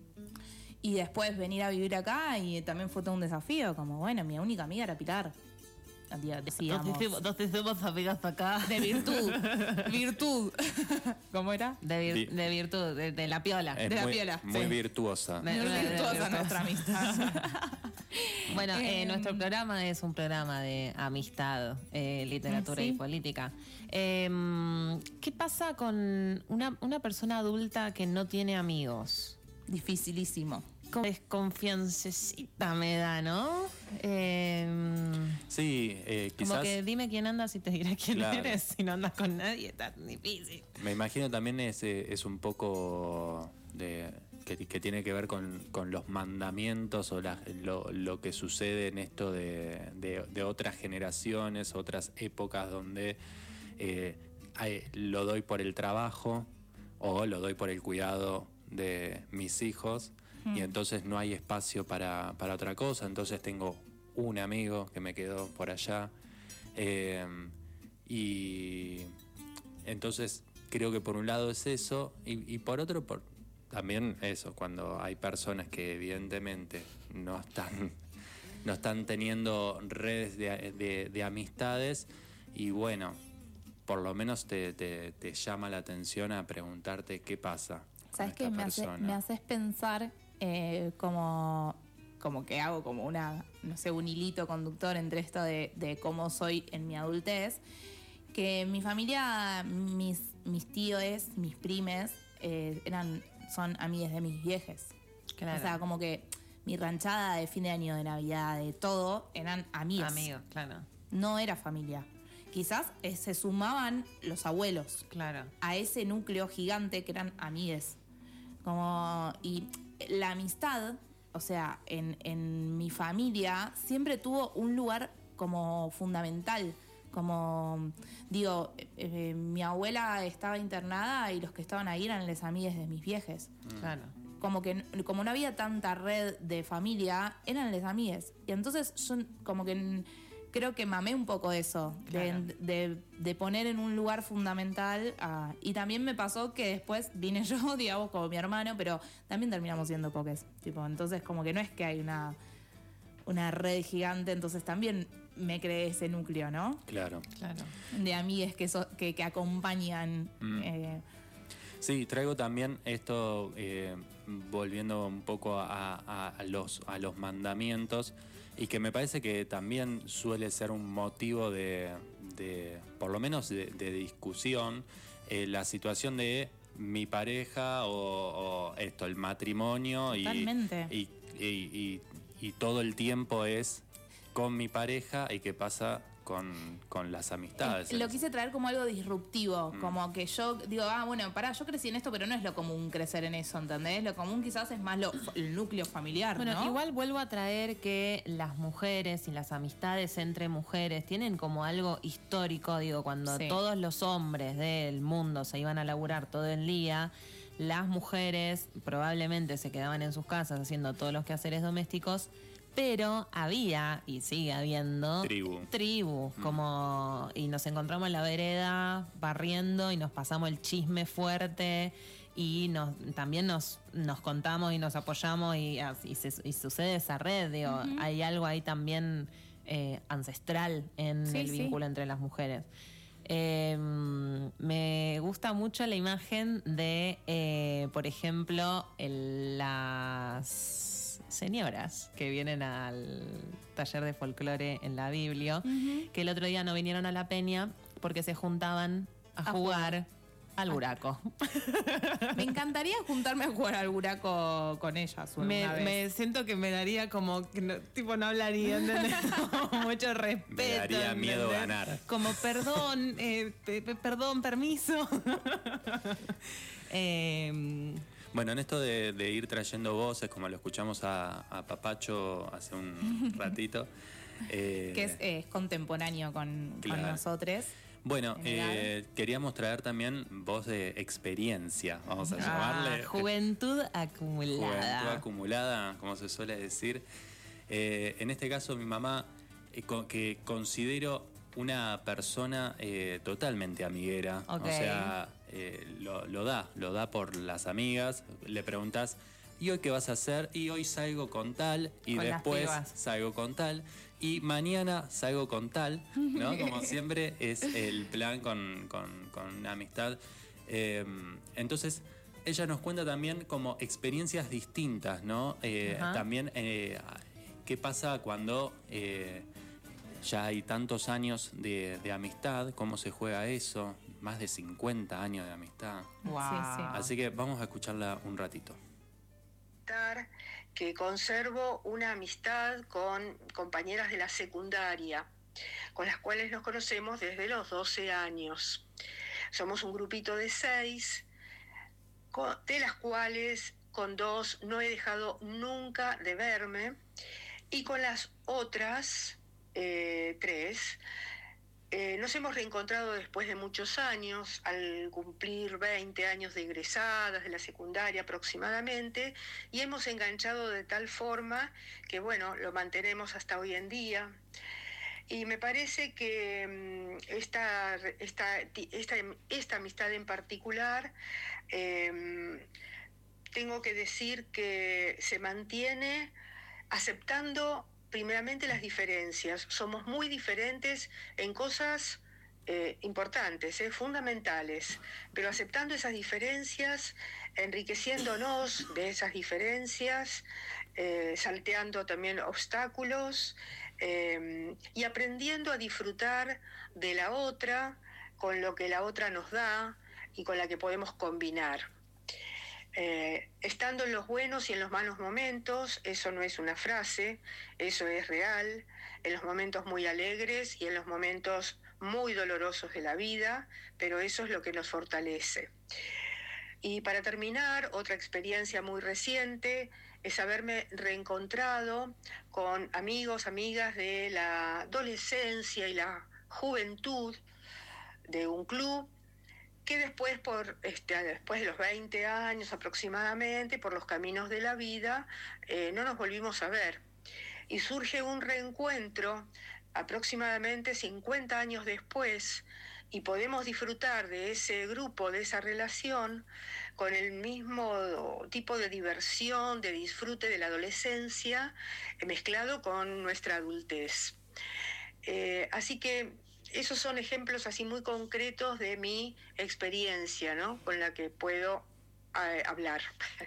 y después venir a vivir acá y también fue todo un desafío, como bueno, mi única amiga era Pilar. Decíamos, Nos hicimos, nos hicimos amigas acá. de virtud, virtud. ¿Cómo era? De, vir- Vi- de virtud, de, de la piola. Es De la muy, piola, muy sí. virtuosa. De- Muy de- de- virtuosa de- nuestra amistad. Bueno, eh, Eh, nuestro programa es un programa de amistad, eh, literatura Sí. y política. Eh, ¿Qué pasa con una, una persona adulta que no tiene amigos? Dificilísimo. Como desconfiancecita me da, ¿no? Eh, Sí, eh, como quizás... que dime quién andas y te diré quién Claro. eres. Si no andas con nadie, está difícil. Me imagino también es, eh, es un poco de que, que tiene que ver con, con los mandamientos o la- lo, lo que sucede en esto de, de- de otras generaciones, otras épocas donde eh, hay- lo doy por el trabajo o lo doy por el cuidado de mis hijos y entonces no hay espacio para, para otra cosa, entonces tengo un amigo que me quedó por allá eh, y entonces creo que por un lado es eso y, y por otro por, también eso, cuando hay personas que evidentemente no están, no están teniendo redes de, de- de amistades y bueno, por lo menos te, te- te llama la atención a preguntarte qué pasa con ¿Sabes esta qué? Me, hace- persona. me haces pensar eh, como, como que hago como una, no sé, un hilito conductor entre esto de, de cómo soy en mi adultez. Que en mi familia, mis, mis tíos, mis primes, eh, eran, son amigas de mis viejes. Claro. O sea, como que mi ranchada de fin de año, de Navidad, de todo, eran amigos. Amigos, claro. No era familia. Quizás eh, se sumaban los abuelos Claro. a ese núcleo gigante que eran amigues. Como, y la amistad, o sea, en, en mi familia siempre tuvo un lugar como fundamental. Como, digo, eh, eh, mi abuela estaba internada y los que estaban ahí eran les amigues de mis viejes. Claro. Como que como no había tanta red de familia, eran les amigues. Y entonces yo como que n- creo que mamé un poco eso, Claro. de, de, de poner en un lugar fundamental. A, y también me pasó que después vine yo, digamos, como mi hermano, pero también terminamos siendo poques. Tipo, entonces como que no es que hay una, una red gigante, entonces también me creé ese núcleo, ¿no? Claro. Claro. De amigues que, so- que, que acompañan. Mm. eh, Sí, traigo también esto, eh, volviendo un poco a, a- a los, a los mandamientos, y que me parece que también suele ser un motivo de, de por lo menos de, de discusión, eh, la situación de mi pareja o, o esto, el matrimonio, y, Totalmente. y, y, y- y todo el tiempo es con mi pareja y qué pasa con, con las amistades. Eh, Lo quise traer como algo disruptivo, Mm. como que yo digo, ah, bueno, pará, yo crecí en esto, pero no es lo común crecer en eso, ¿entendés? Lo común quizás es más lo, el núcleo familiar, Bueno, ¿no? igual vuelvo a traer que las mujeres y las amistades entre mujeres tienen como algo histórico, digo, cuando Sí. todos los hombres del mundo se iban a laburar todo el día, las mujeres probablemente se quedaban en sus casas haciendo todos los quehaceres domésticos, pero había, y sigue habiendo, Tribu. tribus, como, y nos encontramos en la vereda barriendo y nos pasamos el chisme fuerte y nos también nos, nos contamos y nos apoyamos y, y, se- y sucede esa red, digo, hay algo ahí también eh, ancestral en Sí, el sí. vínculo entre las mujeres. Eh, me gusta mucho la imagen de, eh, por ejemplo, el- las señoras que vienen al taller de folclore en la Biblia, que el otro día no vinieron a la peña porque se juntaban a, A jugar, jugar. al buraco. Me encantaría juntarme a jugar al buraco con ellas Me, una vez. me siento que me daría como que no, tipo no hablaría, ¿entendés? Como mucho respeto. Me daría miedo ¿entendés? ganar. Como perdón, eh, pe- pe- perdón, permiso. eh, Bueno, en esto de, de ir trayendo voces, como lo escuchamos a, a Papacho hace un ratito. eh, que es, eh, es contemporáneo con, Claro. con nosotros. Bueno, en edad. eh, queríamos traer también voz de experiencia, vamos a ah, llamarle. juventud acumulada. Juventud acumulada, como se suele decir. Eh, en este caso, mi mamá, eh, co- que considero una persona eh, totalmente amiguera. Ok. O sea, eh, lo, lo da, lo da por las amigas. Le preguntas, ¿y hoy qué vas a hacer? Y hoy salgo con tal, y Con las después pibas. salgo con tal, y mañana salgo con tal, ¿no? Como siempre es el plan con, con, con una amistad. Eh, entonces, ella nos cuenta también como experiencias distintas, ¿no? Eh, Ajá. también eh, qué pasa cuando eh, ya hay tantos años de, de amistad, cómo se juega eso, más de cincuenta años de amistad. Wow. Sí, sí. Así que vamos a escucharla un ratito. Que conservo una amistad con compañeras de la secundaria, con las cuales nos conocemos desde los doce años. Somos un grupito de seis, con- de las cuales con dos no he dejado nunca de verme, y con las otras eh, tres eh, nos hemos reencontrado después de muchos años, al cumplir veinte años de egresadas de la secundaria aproximadamente, y hemos enganchado de tal forma que, bueno, lo mantenemos hasta hoy en día. Y me parece que mm, esta, esta, esta, esta amistad en particular, eh, tengo que decir que se mantiene aceptando primeramente las diferencias. Somos muy diferentes en cosas eh, importantes, eh, fundamentales, pero aceptando esas diferencias, enriqueciéndonos de esas diferencias, eh, salteando también obstáculos eh, y aprendiendo a disfrutar de la otra, con lo que la otra nos da y con la que podemos combinar. Eh, estando en los buenos y en los malos momentos, eso no es una frase, eso es real, en los momentos muy alegres y en los momentos muy dolorosos de la vida, pero eso es lo que nos fortalece. Y para terminar, otra experiencia muy reciente es haberme reencontrado con amigos, amigas de la adolescencia y la juventud de un club que después, por, este, después de los veinte años aproximadamente, por los caminos de la vida, eh, no nos volvimos a ver. Y surge un reencuentro aproximadamente cincuenta años después, y podemos disfrutar de ese grupo, de esa relación, con el mismo tipo de diversión, de disfrute de la adolescencia, eh, mezclado con nuestra adultez. Eh, así que esos son ejemplos así muy concretos de mi experiencia, ¿no?, con la que puedo eh, hablar.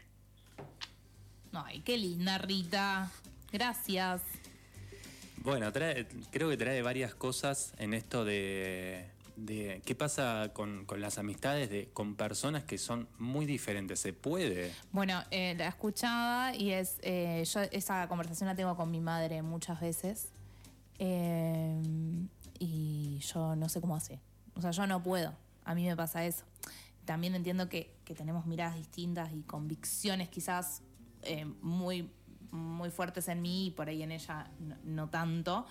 Ay, qué linda, Rita. Gracias. Bueno, trae, creo que trae varias cosas en esto de, de qué pasa con, con las amistades de, con personas que son muy diferentes. ¿Se puede? Bueno, eh, la escuchaba y es eh, yo esa conversación la tengo con mi madre muchas veces. Eh, y yo no sé cómo hacer. O sea, yo no puedo. A mí me pasa eso. También entiendo que, que tenemos miradas distintas y convicciones quizás eh, muy, muy fuertes en mí y por ahí en ella no, no tanto.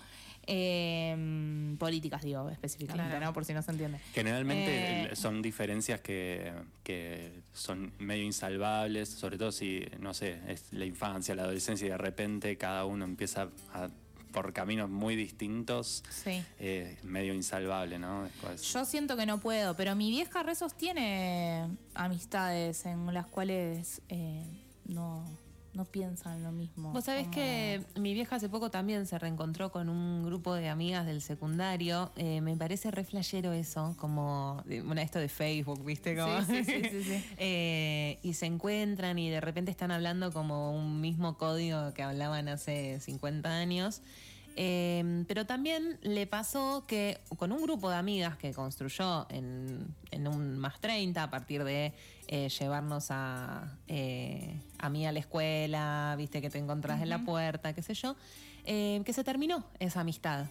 Eh, políticas, digo, específicamente, Claro. ¿no? Por si no se entiende. Generalmente Eh, son diferencias que, que son medio insalvables, sobre todo si, no sé, es la infancia, la adolescencia y de repente cada uno empieza a por caminos muy distintos, Sí. eh, medio insalvable, ¿no? Después, Yo siento que no puedo, pero mi vieja re sostiene amistades en las cuales eh, no, no piensan lo mismo. Vos sabés Como- que mi vieja hace poco también se reencontró con un grupo de amigas del secundario. Eh, me parece re flashero eso, como de- bueno, esto de Facebook, ¿viste? Como Sí, sí, sí, sí, sí. Eh, y se encuentran y de repente están hablando como un mismo código que hablaban hace cincuenta años. Eh, pero también le pasó que con un grupo de amigas que construyó en, en un más treinta a partir de eh, llevarnos a, eh, a mí a la escuela, viste que te encontrás en la puerta, qué sé yo, eh, que se terminó esa amistad.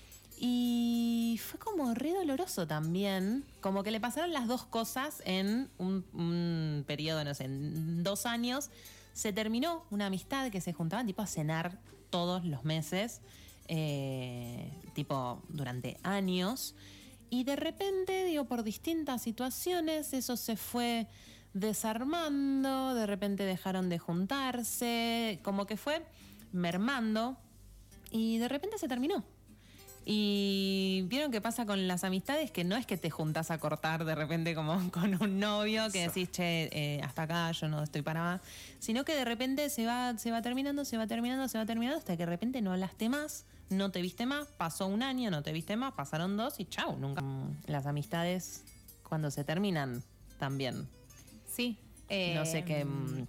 Y fue como re doloroso también, como que le pasaron las dos cosas en un, un periodo, no sé, en dos años. Se terminó una amistad que se juntaban tipo a cenar todos los meses, eh, tipo durante años. Y de repente, digo, por distintas situaciones, eso se fue desarmando, de repente dejaron de juntarse, como que fue mermando y de repente se terminó. Y vieron qué pasa con las amistades, que no es que te juntás a cortar de repente como con un novio, que decís, che, eh, hasta acá, yo no estoy para más, sino que de repente se va, se va terminando, se va terminando, se va terminando, hasta que de repente no hablaste más, no te viste más, pasó un año, no te viste más, pasaron dos y chau, nunca. Las amistades cuando se terminan también. Sí. No sé qué. Eh, mm,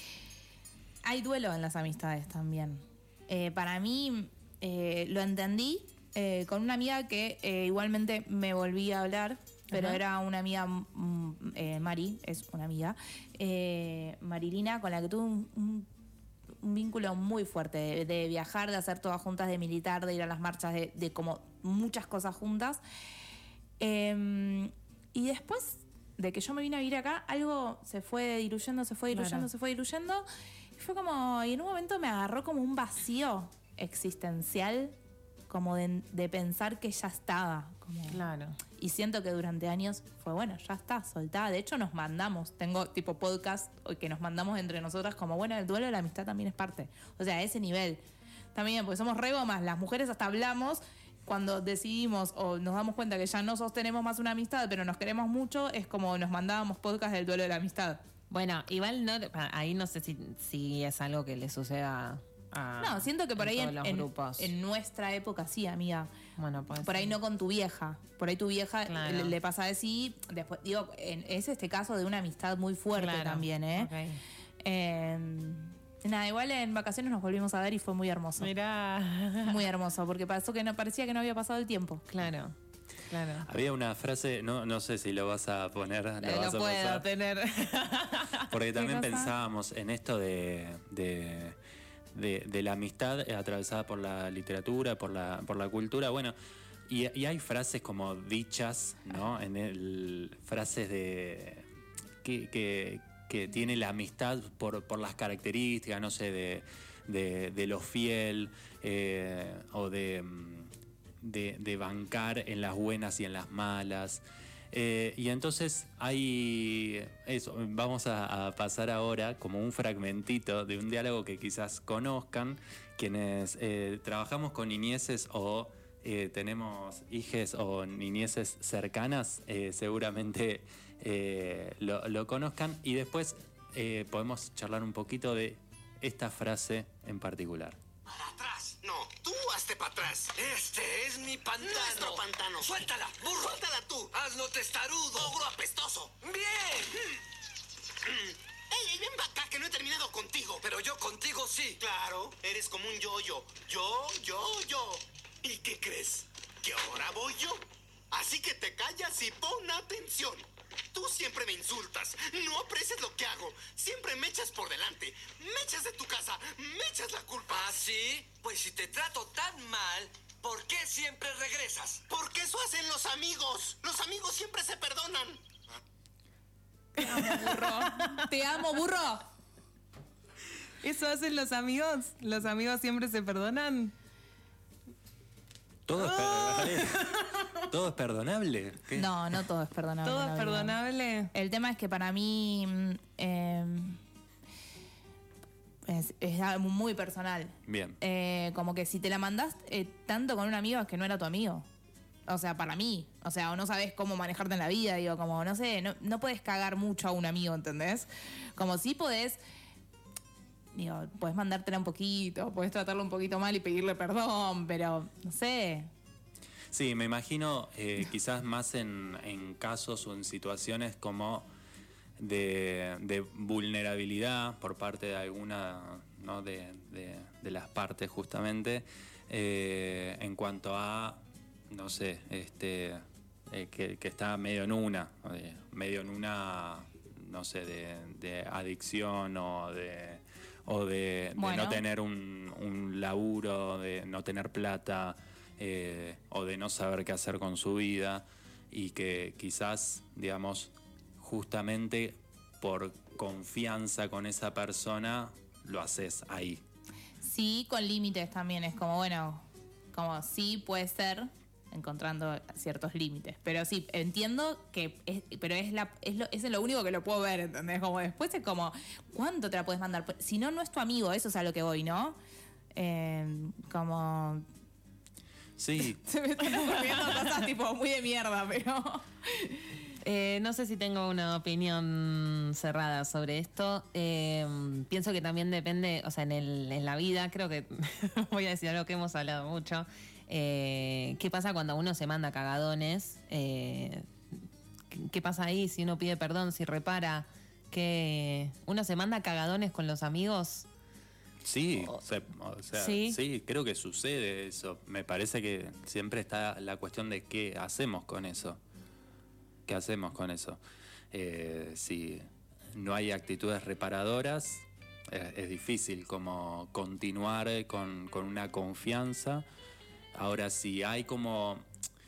Hay duelo en las amistades también. Eh, para mí, eh, lo entendí eh, con una amiga que eh, igualmente me volví a hablar, pero Ajá. era una amiga, mm, eh, Mari, es una amiga, eh, Marilina, con la que tuve un, un- un vínculo muy fuerte, de, de viajar, de hacer todas juntas, de militar, de ir a las marchas, de, de como muchas cosas juntas. Eh, y después de que yo me vine a vivir acá, algo se fue diluyendo, se fue diluyendo, Claro. se fue diluyendo. Y fue como, y en un momento me agarró como un vacío existencial, como de, de pensar que ya estaba. Como, Claro. y siento que durante años fue, bueno, ya está, soltada. De hecho, nos mandamos, tengo tipo podcast que nos mandamos entre nosotras como, bueno, el duelo de la amistad también es parte. O sea, a ese nivel. También, porque somos re gomas, las mujeres hasta hablamos cuando decidimos o nos damos cuenta que ya no sostenemos más una amistad, pero nos queremos mucho, es como nos mandábamos podcast del duelo de la amistad. Bueno, igual no, ahí no sé si, si es algo que le suceda a. No, siento que por en ahí todos en, los en- grupos. en nuestra época sí, amiga. Bueno, puede Por ahí ser. no con tu vieja. Por ahí tu vieja Claro. le, le pasa a decir, después, digo, en- es este caso de una amistad muy fuerte Claro. también, ¿eh? Ok. Eh, nada, igual en vacaciones nos volvimos a ver y fue muy hermoso. Mirá. Muy hermoso, porque pasó que no parecía que no había pasado el tiempo. Claro, claro. había una frase, no, no sé si lo vas a poner, lo Eh, vas lo a puedo pasar, tener. porque también cosa? pensábamos en esto de, de, de- de la amistad atravesada por la literatura, por la, por la cultura. Bueno, y, y hay frases como dichas, ¿no? En el, frases de que, que, que tiene la amistad por, por las características, no sé, de, de, de lo fiel eh, o de, de, de bancar en las buenas y en las malas. Eh, y entonces hay eso, vamos a, a pasar ahora como un fragmentito de un diálogo que quizás conozcan quienes eh, trabajamos con niñeces o eh, tenemos hijes o niñeces cercanas, eh, seguramente eh, lo, lo conozcan, y después eh, podemos charlar un poquito de esta frase en particular. Para atrás. No, tú hazte para atrás. Este es mi pantano. Nuestro pantano. Suéltala, burro. Suéltala tú. Hazlo testarudo. Ogro apestoso. Bien. Ey, ey, ven para acá que no he terminado contigo. Pero yo contigo sí. Claro, eres como un yo-yo. Yo, yo, yo. ¿Y qué crees? ¿Que ahora voy yo? Así que te callas y pon atención. Tú siempre me insultas, no aprecias lo que hago, siempre me echas por delante, me echas de tu casa, me echas la culpa. ¿Ah, sí? Pues si te trato tan mal, ¿por qué siempre regresas? Porque eso hacen los amigos, los amigos siempre se perdonan. Te amo, burro. Te amo, burro. ¿Eso hacen los amigos? ¿Los amigos siempre se perdonan? ¿Todo es, per- ¿Todo es perdonable? ¿Qué? No, no todo es perdonable. ¿Todo no, es no. perdonable? El tema es que para mí mm, eh, es, es algo muy personal. Bien. Eh, como que si te la mandás eh, tanto con un amigo es que no era tu amigo. O sea, para mí. O sea, o no sabes cómo manejarte en la vida. Digo, como, no sé, no, no puedes cagar mucho a un amigo, ¿entendés? Como si podés... Digo, puedes mandártela un poquito, puedes tratarlo un poquito mal y pedirle perdón, pero no sé. Sí, me imagino eh, quizás más en, en casos o en situaciones como de, de vulnerabilidad por parte de alguna, ¿no? de, de, de las partes justamente, eh, en cuanto a, no sé, este eh, que, que está medio en una, eh, medio en una, no sé, de, de adicción o de... o de, de Bueno. no tener un, un laburo, de no tener plata, eh, o de no saber qué hacer con su vida, y que quizás, digamos, justamente por confianza con esa persona, lo haces ahí. Sí, con límites también. Es como, bueno, como sí puede ser, encontrando ciertos límites. Pero sí, entiendo que es, pero es la es lo, es lo único que lo puedo ver, ¿entendés? Como después es como, ¿cuánto te la puedes mandar? Si no, no es tu amigo, eso es a lo que voy, ¿no? Eh, como... Sí. Se me están ocurriendo cosas tipo muy de mierda, pero... Eh, no sé si tengo una opinión cerrada sobre esto. Eh, pienso que también depende, o sea, en, el, en la vida, creo que voy a decir algo que hemos hablado mucho. Eh, ¿Qué pasa cuando uno se manda cagadones? Eh, ¿Qué pasa ahí si uno pide perdón, si repara? ¿Que uno se manda cagadones con los amigos? Sí, o sea, o sea, ¿Sí? sí, creo que sucede eso. Me parece que siempre está la cuestión de qué hacemos con eso. ¿Qué hacemos con eso? Eh, si no hay actitudes reparadoras, eh, es difícil como continuar con, con una confianza. Ahora, si hay como,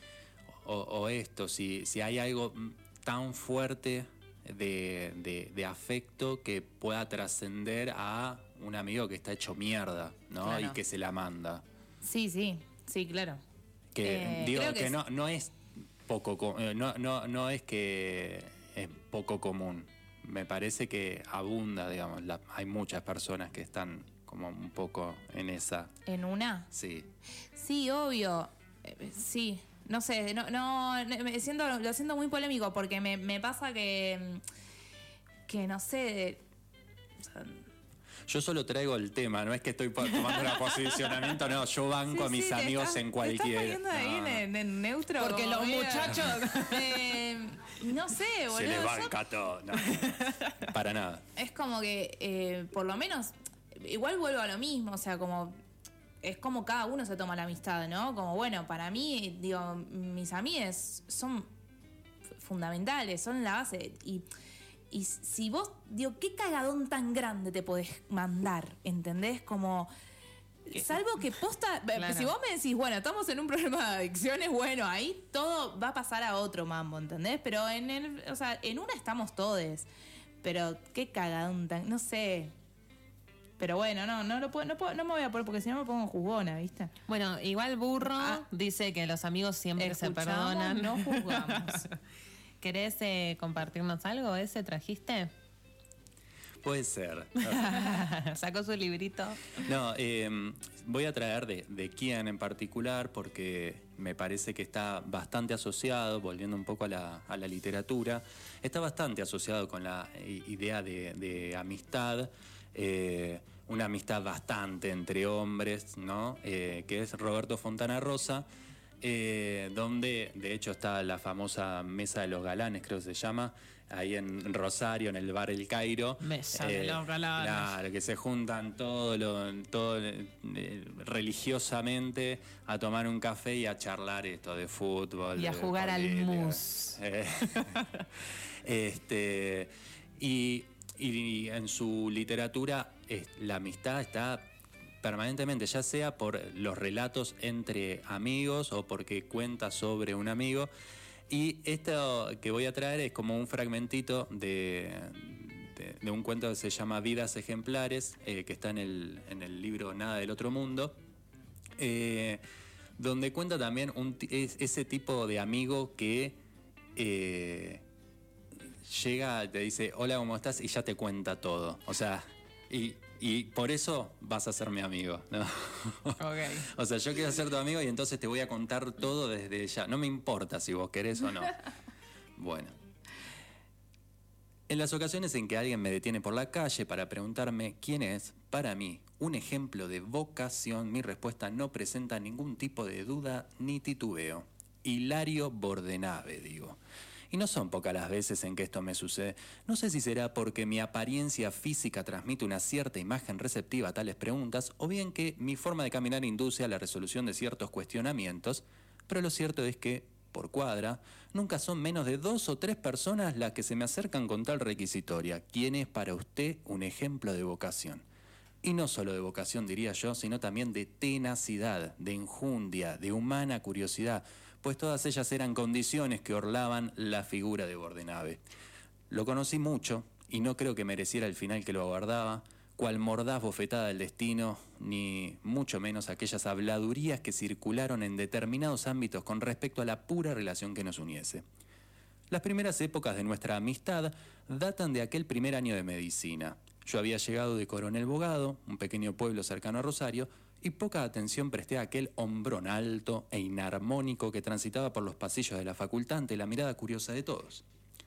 o, o esto, si, si hay algo tan fuerte de, de, de afecto que pueda trascender a un amigo que está hecho mierda, ¿no? Claro. Y que se la manda. Sí, sí, sí, claro. Que Eh, digo creo que, que es- no, no es poco, co- eh, no, no, no es que es poco común. Me parece que abunda, digamos, la- hay muchas personas que están como un poco en esa, ¿En una? sí. Sí, obvio. Eh, Sí, no sé, no, no, no, me siento, lo siento muy polémico porque me, me pasa que, mm, que no sé, o sea, Yo solo traigo el tema, no es que estoy po- tomando un posicionamiento, no, yo banco sí, a mis sí, te amigos estás- en cualquier... Te estás poniendo ahí no, en, en neutro. Porque como los medio- muchachos- Eh, no sé, boludo. se le yo- banca todo, no, para nada. Es como que, eh, por lo menos, igual vuelvo a lo mismo, o sea, como, es como cada uno se toma la amistad, ¿no? Como, bueno, para mí, digo, mis amigues son f- fundamentales, son la base. Y, y si vos, digo, ¿qué cagadón tan grande te podés mandar? ¿Entendés? Como... Salvo que posta, Claro. si vos me decís, bueno, estamos en un problema de adicciones, bueno, ahí todo va a pasar a otro mambo, ¿entendés? Pero en el, o sea, en una estamos todes. Pero qué cagadón tan... No sé. Pero bueno, no, no lo puedo, no puedo, no me voy a poner porque si no me pongo jugona, ¿viste? Bueno, igual Burro Ah. dice que los amigos siempre se Escuchamos, perdonan. no juzgamos. ¿Querés eh, compartirnos algo? ¿Ese trajiste? Puede ser. Sacó su librito. No, eh, voy a traer de, de quién en particular porque me parece que está bastante asociado, volviendo un poco a la, a la literatura, está bastante asociado con la idea de, de amistad, eh, una amistad bastante entre hombres, ¿no? Eh, que es Roberto Fontana Rosa, eh, donde de hecho está la famosa Mesa de los Galanes, creo que se llama, ahí en Rosario, en el bar El Cairo. Mesa de los Galanes. Claro, que se juntan todo, lo, todo eh, religiosamente a tomar un café y a charlar esto de fútbol. Y a de jugar al política. mus. Eh, este, y, y en su literatura es- la amistad está permanentemente, ya sea por los relatos entre amigos o porque cuenta sobre un amigo. Y esto que voy a traer es como un fragmentito de, de, de un cuento que se llama Vidas Ejemplares, eh, que está en el, en el libro Nada del Otro Mundo, eh, donde cuenta también un, ti- es- ese tipo de amigo que eh, llega, te dice, hola, ¿cómo estás? Y ya te cuenta todo. O sea, y, y por eso vas a ser mi amigo, ¿no? Ok. O sea, yo quiero ser tu amigo y entonces te voy a contar todo desde ya. No me importa si vos querés o no. Bueno. En las ocasiones en que alguien me detiene por la calle para preguntarme quién es, para mí, un ejemplo de vocación, mi respuesta no presenta ningún tipo de duda ni titubeo. Hilario Bordenave, digo. Y no son pocas las veces en que esto me sucede. No sé si será porque mi apariencia física transmite una cierta imagen receptiva a tales preguntas, o bien que mi forma de caminar induce a la resolución de ciertos cuestionamientos, pero lo cierto es que, por cuadra, nunca son menos de dos o tres personas las que se me acercan con tal requisitoria. ¿Quién es para usted un ejemplo de vocación? Y no solo de vocación, diría yo, sino también de tenacidad, de enjundia, de humana curiosidad, pues todas ellas eran condiciones que orlaban la figura de Bordenave. Lo conocí mucho y no creo que mereciera el final que lo aguardaba, cual mordaz bofetada del destino, ni mucho menos aquellas habladurías que circularon en determinados ámbitos con respecto a la pura relación que nos uniese. Las primeras épocas de nuestra amistad datan de aquel primer año de medicina. Yo había llegado de Coronel Bogado, un pequeño pueblo cercano a Rosario, y poca atención presté a aquel hombrón alto e inarmónico que transitaba por los pasillos de la facultad ante la mirada curiosa de todos.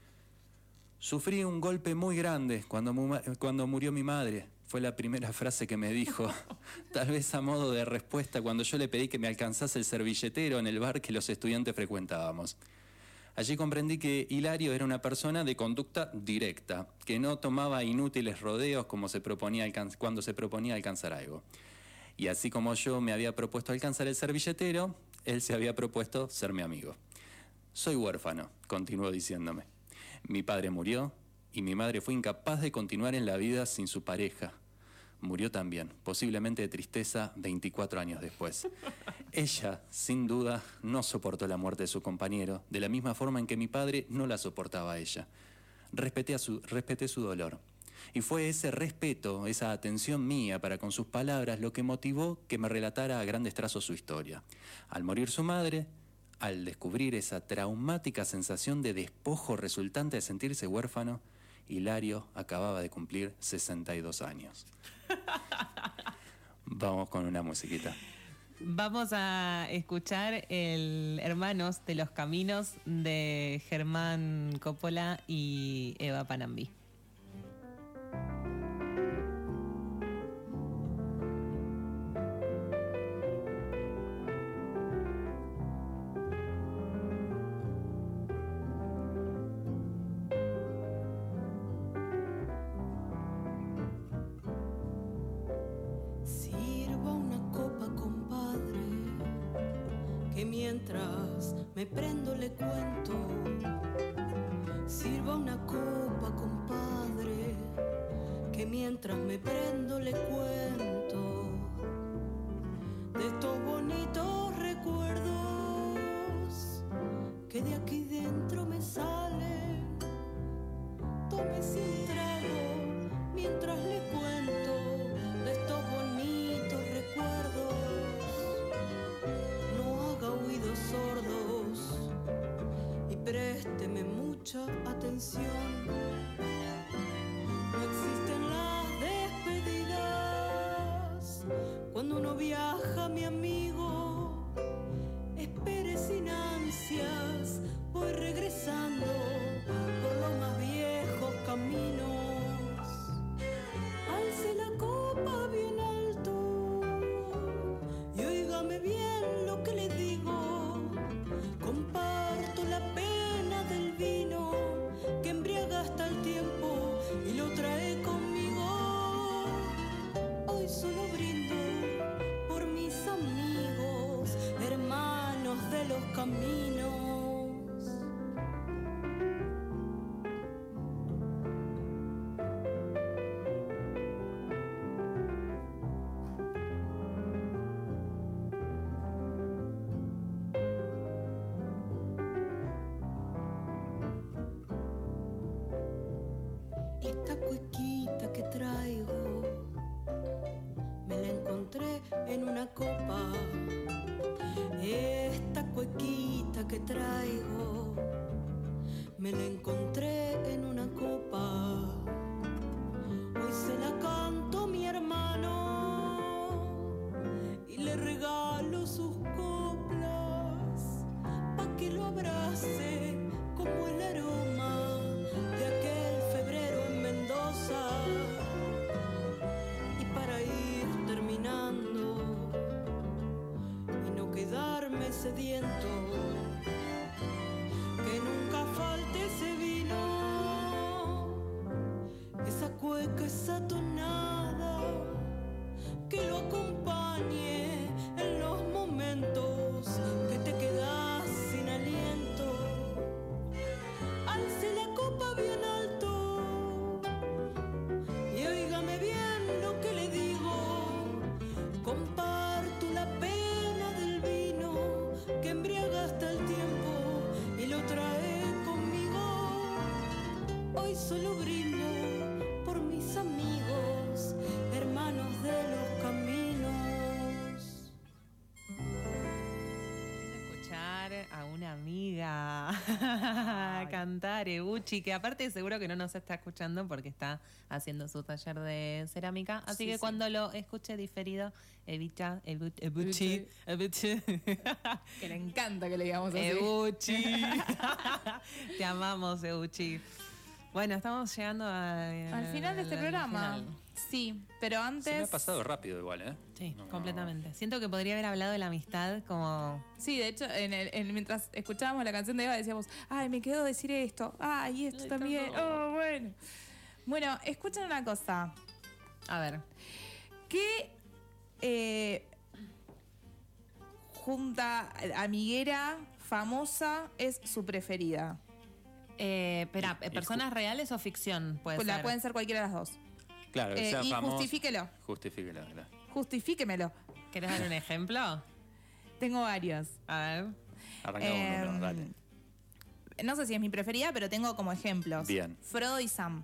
Sufrí un golpe muy grande cuando, mu- cuando murió mi madre. Fue la primera frase que me dijo, tal vez a modo de respuesta cuando yo le pedí que me alcanzase el servilletero en el bar que los estudiantes frecuentábamos. Allí comprendí que Hilario era una persona de conducta directa, que no tomaba inútiles rodeos como se proponía alcan- cuando se proponía alcanzar algo. Y así como yo me había propuesto alcanzar el servilletero, él se había propuesto ser mi amigo. Soy huérfano, continuó diciéndome. Mi padre murió y mi madre fue incapaz de continuar en la vida sin su pareja. Murió también, posiblemente de tristeza, veinticuatro años después. Ella, sin duda, no soportó la muerte de su compañero, de la misma forma en que mi padre no la soportaba a ella. Respeté, a su, respeté su dolor. Y fue ese respeto, esa atención mía para con sus palabras lo que motivó que me relatara a grandes trazos su historia. Al morir su madre, al descubrir esa traumática sensación de despojo resultante de sentirse huérfano, Hilario acababa de cumplir sesenta y dos años. Vamos con una musiquita. Vamos a escuchar el Hermanos de los Caminos de Germán Coppola y Eva Panambi. Sirva una copa, compadre, que mientras me prendo le cuento. Sirva una copa, compadre, que mientras me prendo le cuento de estos bonitos recuerdos que de aquí dentro me salen. Tómese un trago en una copa. Esta cuequita que traigo me la encontré en una copa. Hoy se la canto a mi hermano y le regalo sus coplas pa' que lo abrace como el aroma de aquel febrero en Mendoza. Y para ir terminando y no quedarme sediento, que nunca falte ese vino, esa cueca, esa tonada, que lo acompañe en los momentos que te quedas sin aliento. Alce la copa bien alto y óigame bien lo que le digo. Comparto la pena del vino que embriaga hasta el tiempo y lo trae conmigo. Hoy solo brindo por mis amigos, hermanos de los caminos. Escuchar a una amiga cantar Eguchi, que aparte seguro que no nos está escuchando porque está haciendo su taller de cerámica, así Sí, que sí. cuando lo escuche diferido, Evita, Ebu- Ebuchi, Ebuchi, Que le encanta que le digamos así. Ebuchi. Te amamos, Ebuchi. Bueno, estamos llegando a- Al final de este al programa. final. Sí, pero antes. Se me ha pasado rápido igual, ¿eh? Sí, No. completamente. Siento que podría haber hablado de la amistad como... Sí, de hecho, en el, en- mientras escuchábamos la canción de Eva decíamos, ay, me quedo decir esto, ay, esto Ay, también, no. oh, bueno. Bueno, escuchen una cosa. A ver. ¿Qué eh, junta amiguera famosa es su preferida? Eh, espera, Y- y ¿personas reales o ficción? Puede Pues la ser. pueden ser cualquiera de las dos. Claro, que Eh, sea y famoso. justifíquelo. Justifíquelo, claro. Justifíquemelo. ¿Querés dar un ejemplo? Tengo varios. A ver. Arranca con Em, uno, dale. No sé si es mi preferida, pero tengo como ejemplos. Bien. Frodo y Sam.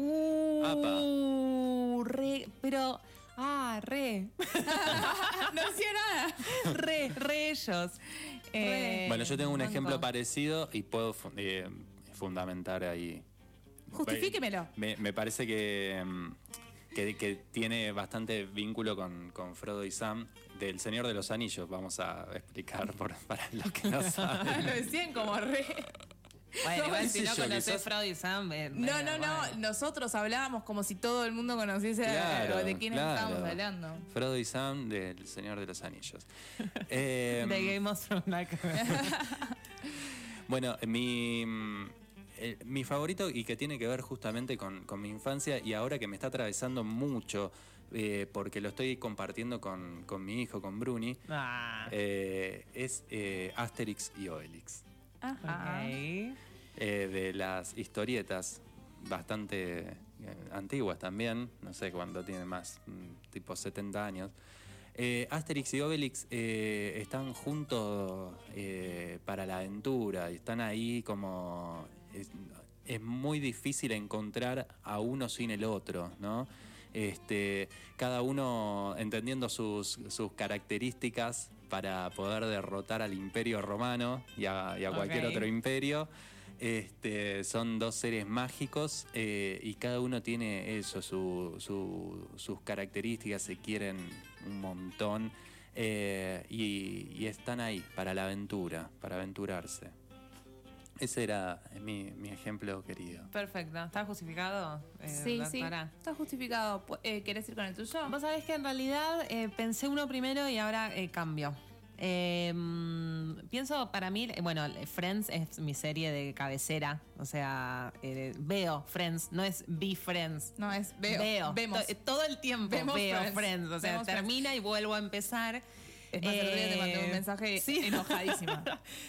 Uh, re, pero... Ah, re. no decía nada. Re, re ellos. Eh, Bueno, yo tengo un banco. ejemplo parecido y puedo fu- eh, fundamentar ahí. Justifíquemelo. Me, me parece que, mm, que, que tiene bastante vínculo con, con Frodo y Sam del Señor de los Anillos. Vamos a explicar por, para los que no Lo saben. decían como re. Bueno, igual qué si sé no yo, conocés quizás- Frodo y Sam... eh, No, bueno, no, no. bueno. Nosotros hablábamos como si todo el mundo conociese Claro, de quién claro. estábamos hablando. Frodo y Sam del Señor de los Anillos. Eh, De Game of Thrones. nada que ver. Bueno, mi, mm, eh, mi favorito y que tiene que ver justamente con, con mi infancia y ahora que me está atravesando mucho eh, porque lo estoy compartiendo con, con mi hijo, con Bruni, Ah, eh, es eh, Asterix y Obelix. Ajá. ok. Eh, de las historietas bastante eh, antiguas también, no sé cuándo tiene más, mm, tipo setenta años. Eh, Asterix y Obelix eh, están juntos eh, para la aventura y están ahí como... Es, es muy difícil encontrar a uno sin el otro, ¿no? Este, cada uno entendiendo sus, sus características para poder derrotar al Imperio Romano y a, y a cualquier Ok. otro imperio. Este, son dos seres mágicos eh, y cada uno tiene eso, su- su- sus características, se quieren un montón eh, y, y están ahí para la aventura, para aventurarse. Ese era mi, mi ejemplo querido. Perfecto. ¿Está justificado? eh, Sí, sí. doctora? Está justificado. Pu- eh, ¿Querés ir con el tuyo? Vos sabés que en realidad eh, pensé uno primero y ahora eh, cambio. Eh, mm, pienso, para mí, eh, bueno, Friends es mi serie de cabecera. O sea, eh, veo Friends, no es Be Friends. No, es veo. Vemos. To- todo el tiempo Vemos veo Friends. Friends. O sea, Vemos termina y vuelvo a empezar. Es más, el otro día te mandé un Eh, mensaje sí. enojadísima.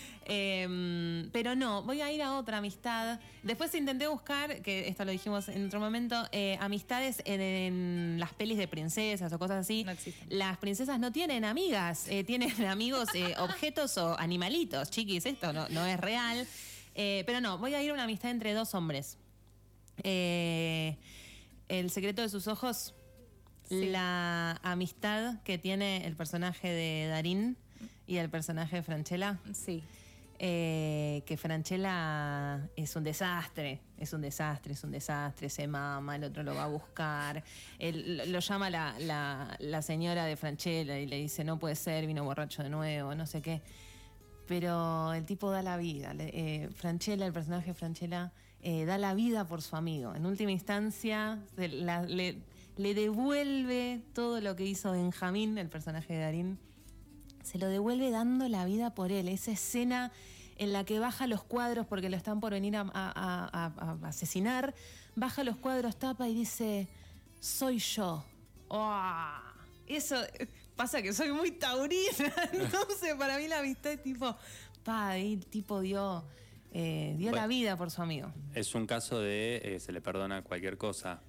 Eh, pero no, voy a ir a otra amistad. Después intenté buscar, que esto lo dijimos en otro momento, eh, amistades en, en las pelis de princesas o cosas así. No existen. Las princesas no tienen amigas, eh, tienen amigos, eh, objetos o animalitos. Chiquis, esto no, no es real. Eh, pero no, voy a ir a una amistad entre dos hombres. Eh, El secreto de sus ojos. la amistad que tiene el personaje de Darín y el personaje de Francella. Sí. Eh, que Francella es un desastre, es un desastre, es un desastre, se mama, el otro lo va a buscar, él, lo, lo llama la, la, la señora de Francella y le dice, no puede ser, vino borracho de nuevo, no sé qué. Pero el tipo da la vida, le, eh, Francella, el personaje de Francella, eh, da la vida por su amigo. En última instancia, se la, le, le devuelve todo lo que hizo Benjamín, el personaje de Darín, se lo devuelve dando la vida por él. Esa escena en la que baja los cuadros porque lo están por venir a, a, a, a asesinar, baja los cuadros, tapa y dice, soy yo. Oh, eso pasa que soy muy taurina, entonces para mí la amistad es tipo, pa, el tipo dio, eh, dio Bueno, la vida por su amigo. Es un caso de eh, se le perdona cualquier cosa.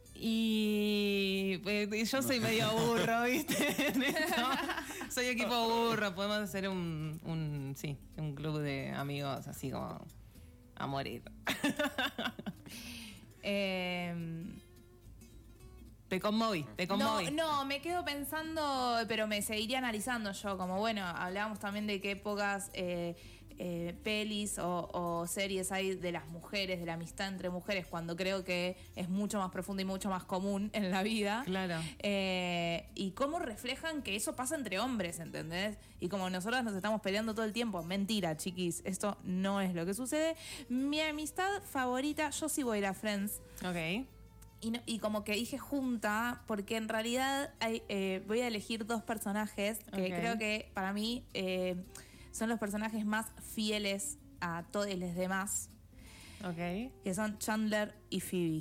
Y eh, yo soy medio burro, ¿viste? En esto. Soy equipo burro. Podemos hacer un, un, sí, un club de amigos así como a morir. Eh, Te conmoví, te no, conmoví. no, me quedo pensando, pero me seguiría analizando yo, como bueno, hablábamos también de qué épocas eh, eh, pelis o, o series hay de las mujeres, de la amistad entre mujeres, cuando creo que es mucho más profunda y mucho más común en la vida. Claro. Eh, y cómo reflejan que eso pasa entre hombres, ¿entendés? Y como nosotros nos estamos peleando todo el tiempo, mentira, chiquis, esto no es lo que sucede. Mi amistad favorita, yo sí voy a ir a Friends. Ok. Y, no- y como que dije junta, porque en realidad hay, eh, voy a elegir dos personajes que Ok. creo que para mí eh, son los personajes más fieles a todos los demás, Ok. que son Chandler y Phoebe.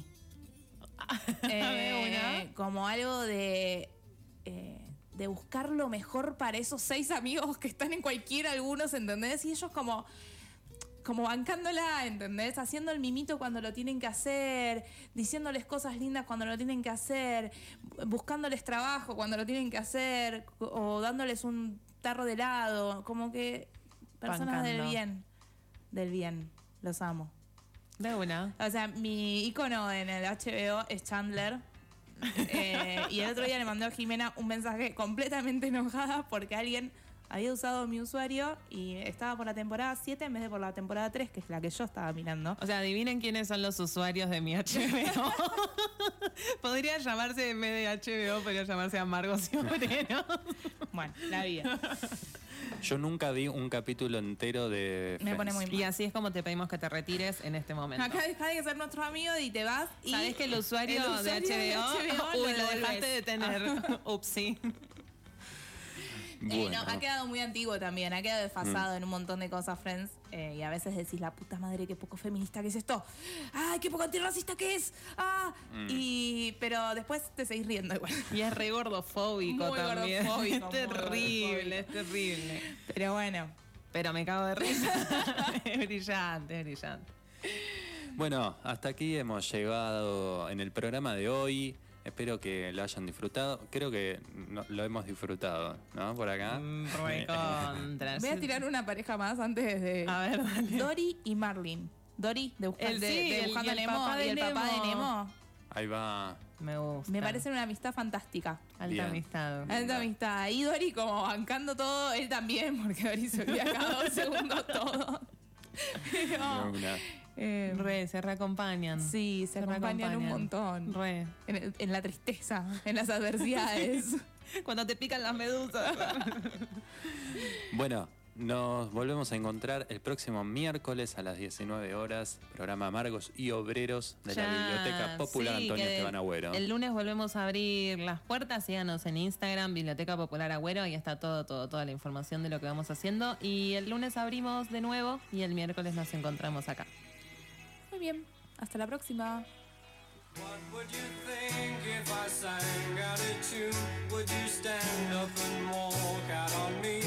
Eh, una. como algo de, eh, de buscar lo mejor para esos seis amigos que están en cualquiera, algunos, ¿entendés? Y ellos como... como bancándola, ¿entendés? Haciendo el mimito cuando lo tienen que hacer, diciéndoles cosas lindas cuando lo tienen que hacer, buscándoles trabajo cuando lo tienen que hacer, o dándoles un tarro de helado, como que personas del Bancando. bien, del bien, los amo. De una. O sea, mi icono en el H B O es Chandler. Eh, y el otro día le mandó a Jimena un mensaje completamente enojada porque alguien había usado mi usuario y estaba por la temporada siete en vez de por la temporada tres, que es la que yo estaba mirando. O sea, adivinen quiénes son los usuarios de mi H B O. Podría llamarse en vez de H B O, podría llamarse Amargos y Obreros. Bueno, la vida. Yo nunca vi un capítulo entero de Me pone Friends. muy Y así es como te pedimos que te retires en este momento. Acá dejá de ser nuestro amigo y te vas. Y ¿Sabés que el usuario, el usuario de H B O, de H B O uy, lo lo dejaste devolvés. de tener? Upsi. Eh, Bueno. no, ha quedado muy antiguo también, ha quedado desfasado en un montón de cosas, Friends. Eh, y a veces decís, la puta madre, qué poco feminista que es esto. ¡Ay, qué poco antirracista que es! ¡Ah! Y, pero después te seguís riendo igual. Y es re gordofóbico Muy también. gordofóbico, es muy terrible, gordofóbico. es terrible. Pero bueno. Pero me cago de risa. Es brillante, es brillante. Bueno, hasta aquí hemos llegado en el programa de hoy. Espero que lo hayan disfrutado. Creo que no- lo hemos disfrutado, ¿no? Por acá. Mm, recontra. Voy a tirar una pareja más antes de... A ver, dale. Dory y Marlin. Dory, de, Busca- El- de, sí, de el- Buscando y el a Nemo, papá de y el papá de Nemo. Nemo. Ahí va. Me gusta. Me parece una amistad fantástica. Alta Bien. amistad. Alta amistad. Y Dory como bancando todo, él también, porque Dory se olvida cada dos segundos todo. Pero, De una. eh, Re, se reacompañan. sí, se, acompañan un montón. Re. En, en la tristeza, en las adversidades. Cuando te pican las medusas. Bueno, nos volvemos a encontrar el próximo miércoles a las diecinueve horas. Programa Amargos y Obreros de la Ya, Biblioteca Popular sí, Antonio que Esteban Agüero. El lunes volvemos a abrir las puertas. Síganos en Instagram, Biblioteca Popular Agüero. Ahí está todo, todo, toda la información de lo que vamos haciendo. Y el lunes abrimos de nuevo y el miércoles nos encontramos acá. Muy bien, hasta la próxima. What would you think if I sang out a tune? Would you stand up and walk out on me?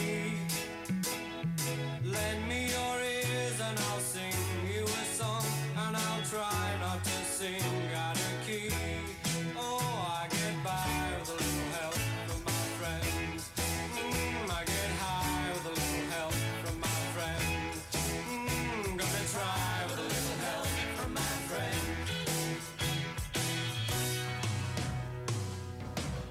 Lend me your ears and I'll sing you a song, and I'll try not to sing out of key. Oh, I get by with a little help from my friends. Mm, I get high with a little help from my friends. Mm, gonna try with a little help from my friends.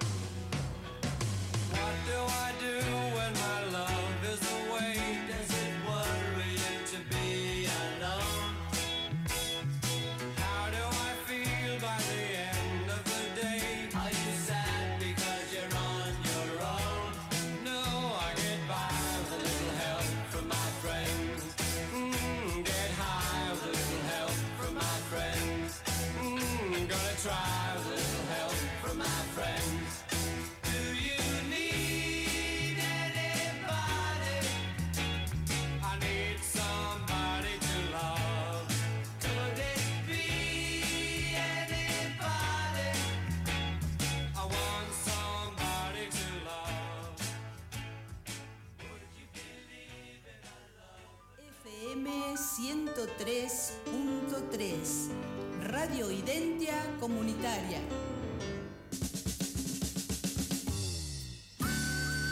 ciento tres punto tres. Radio Identia Comunitaria.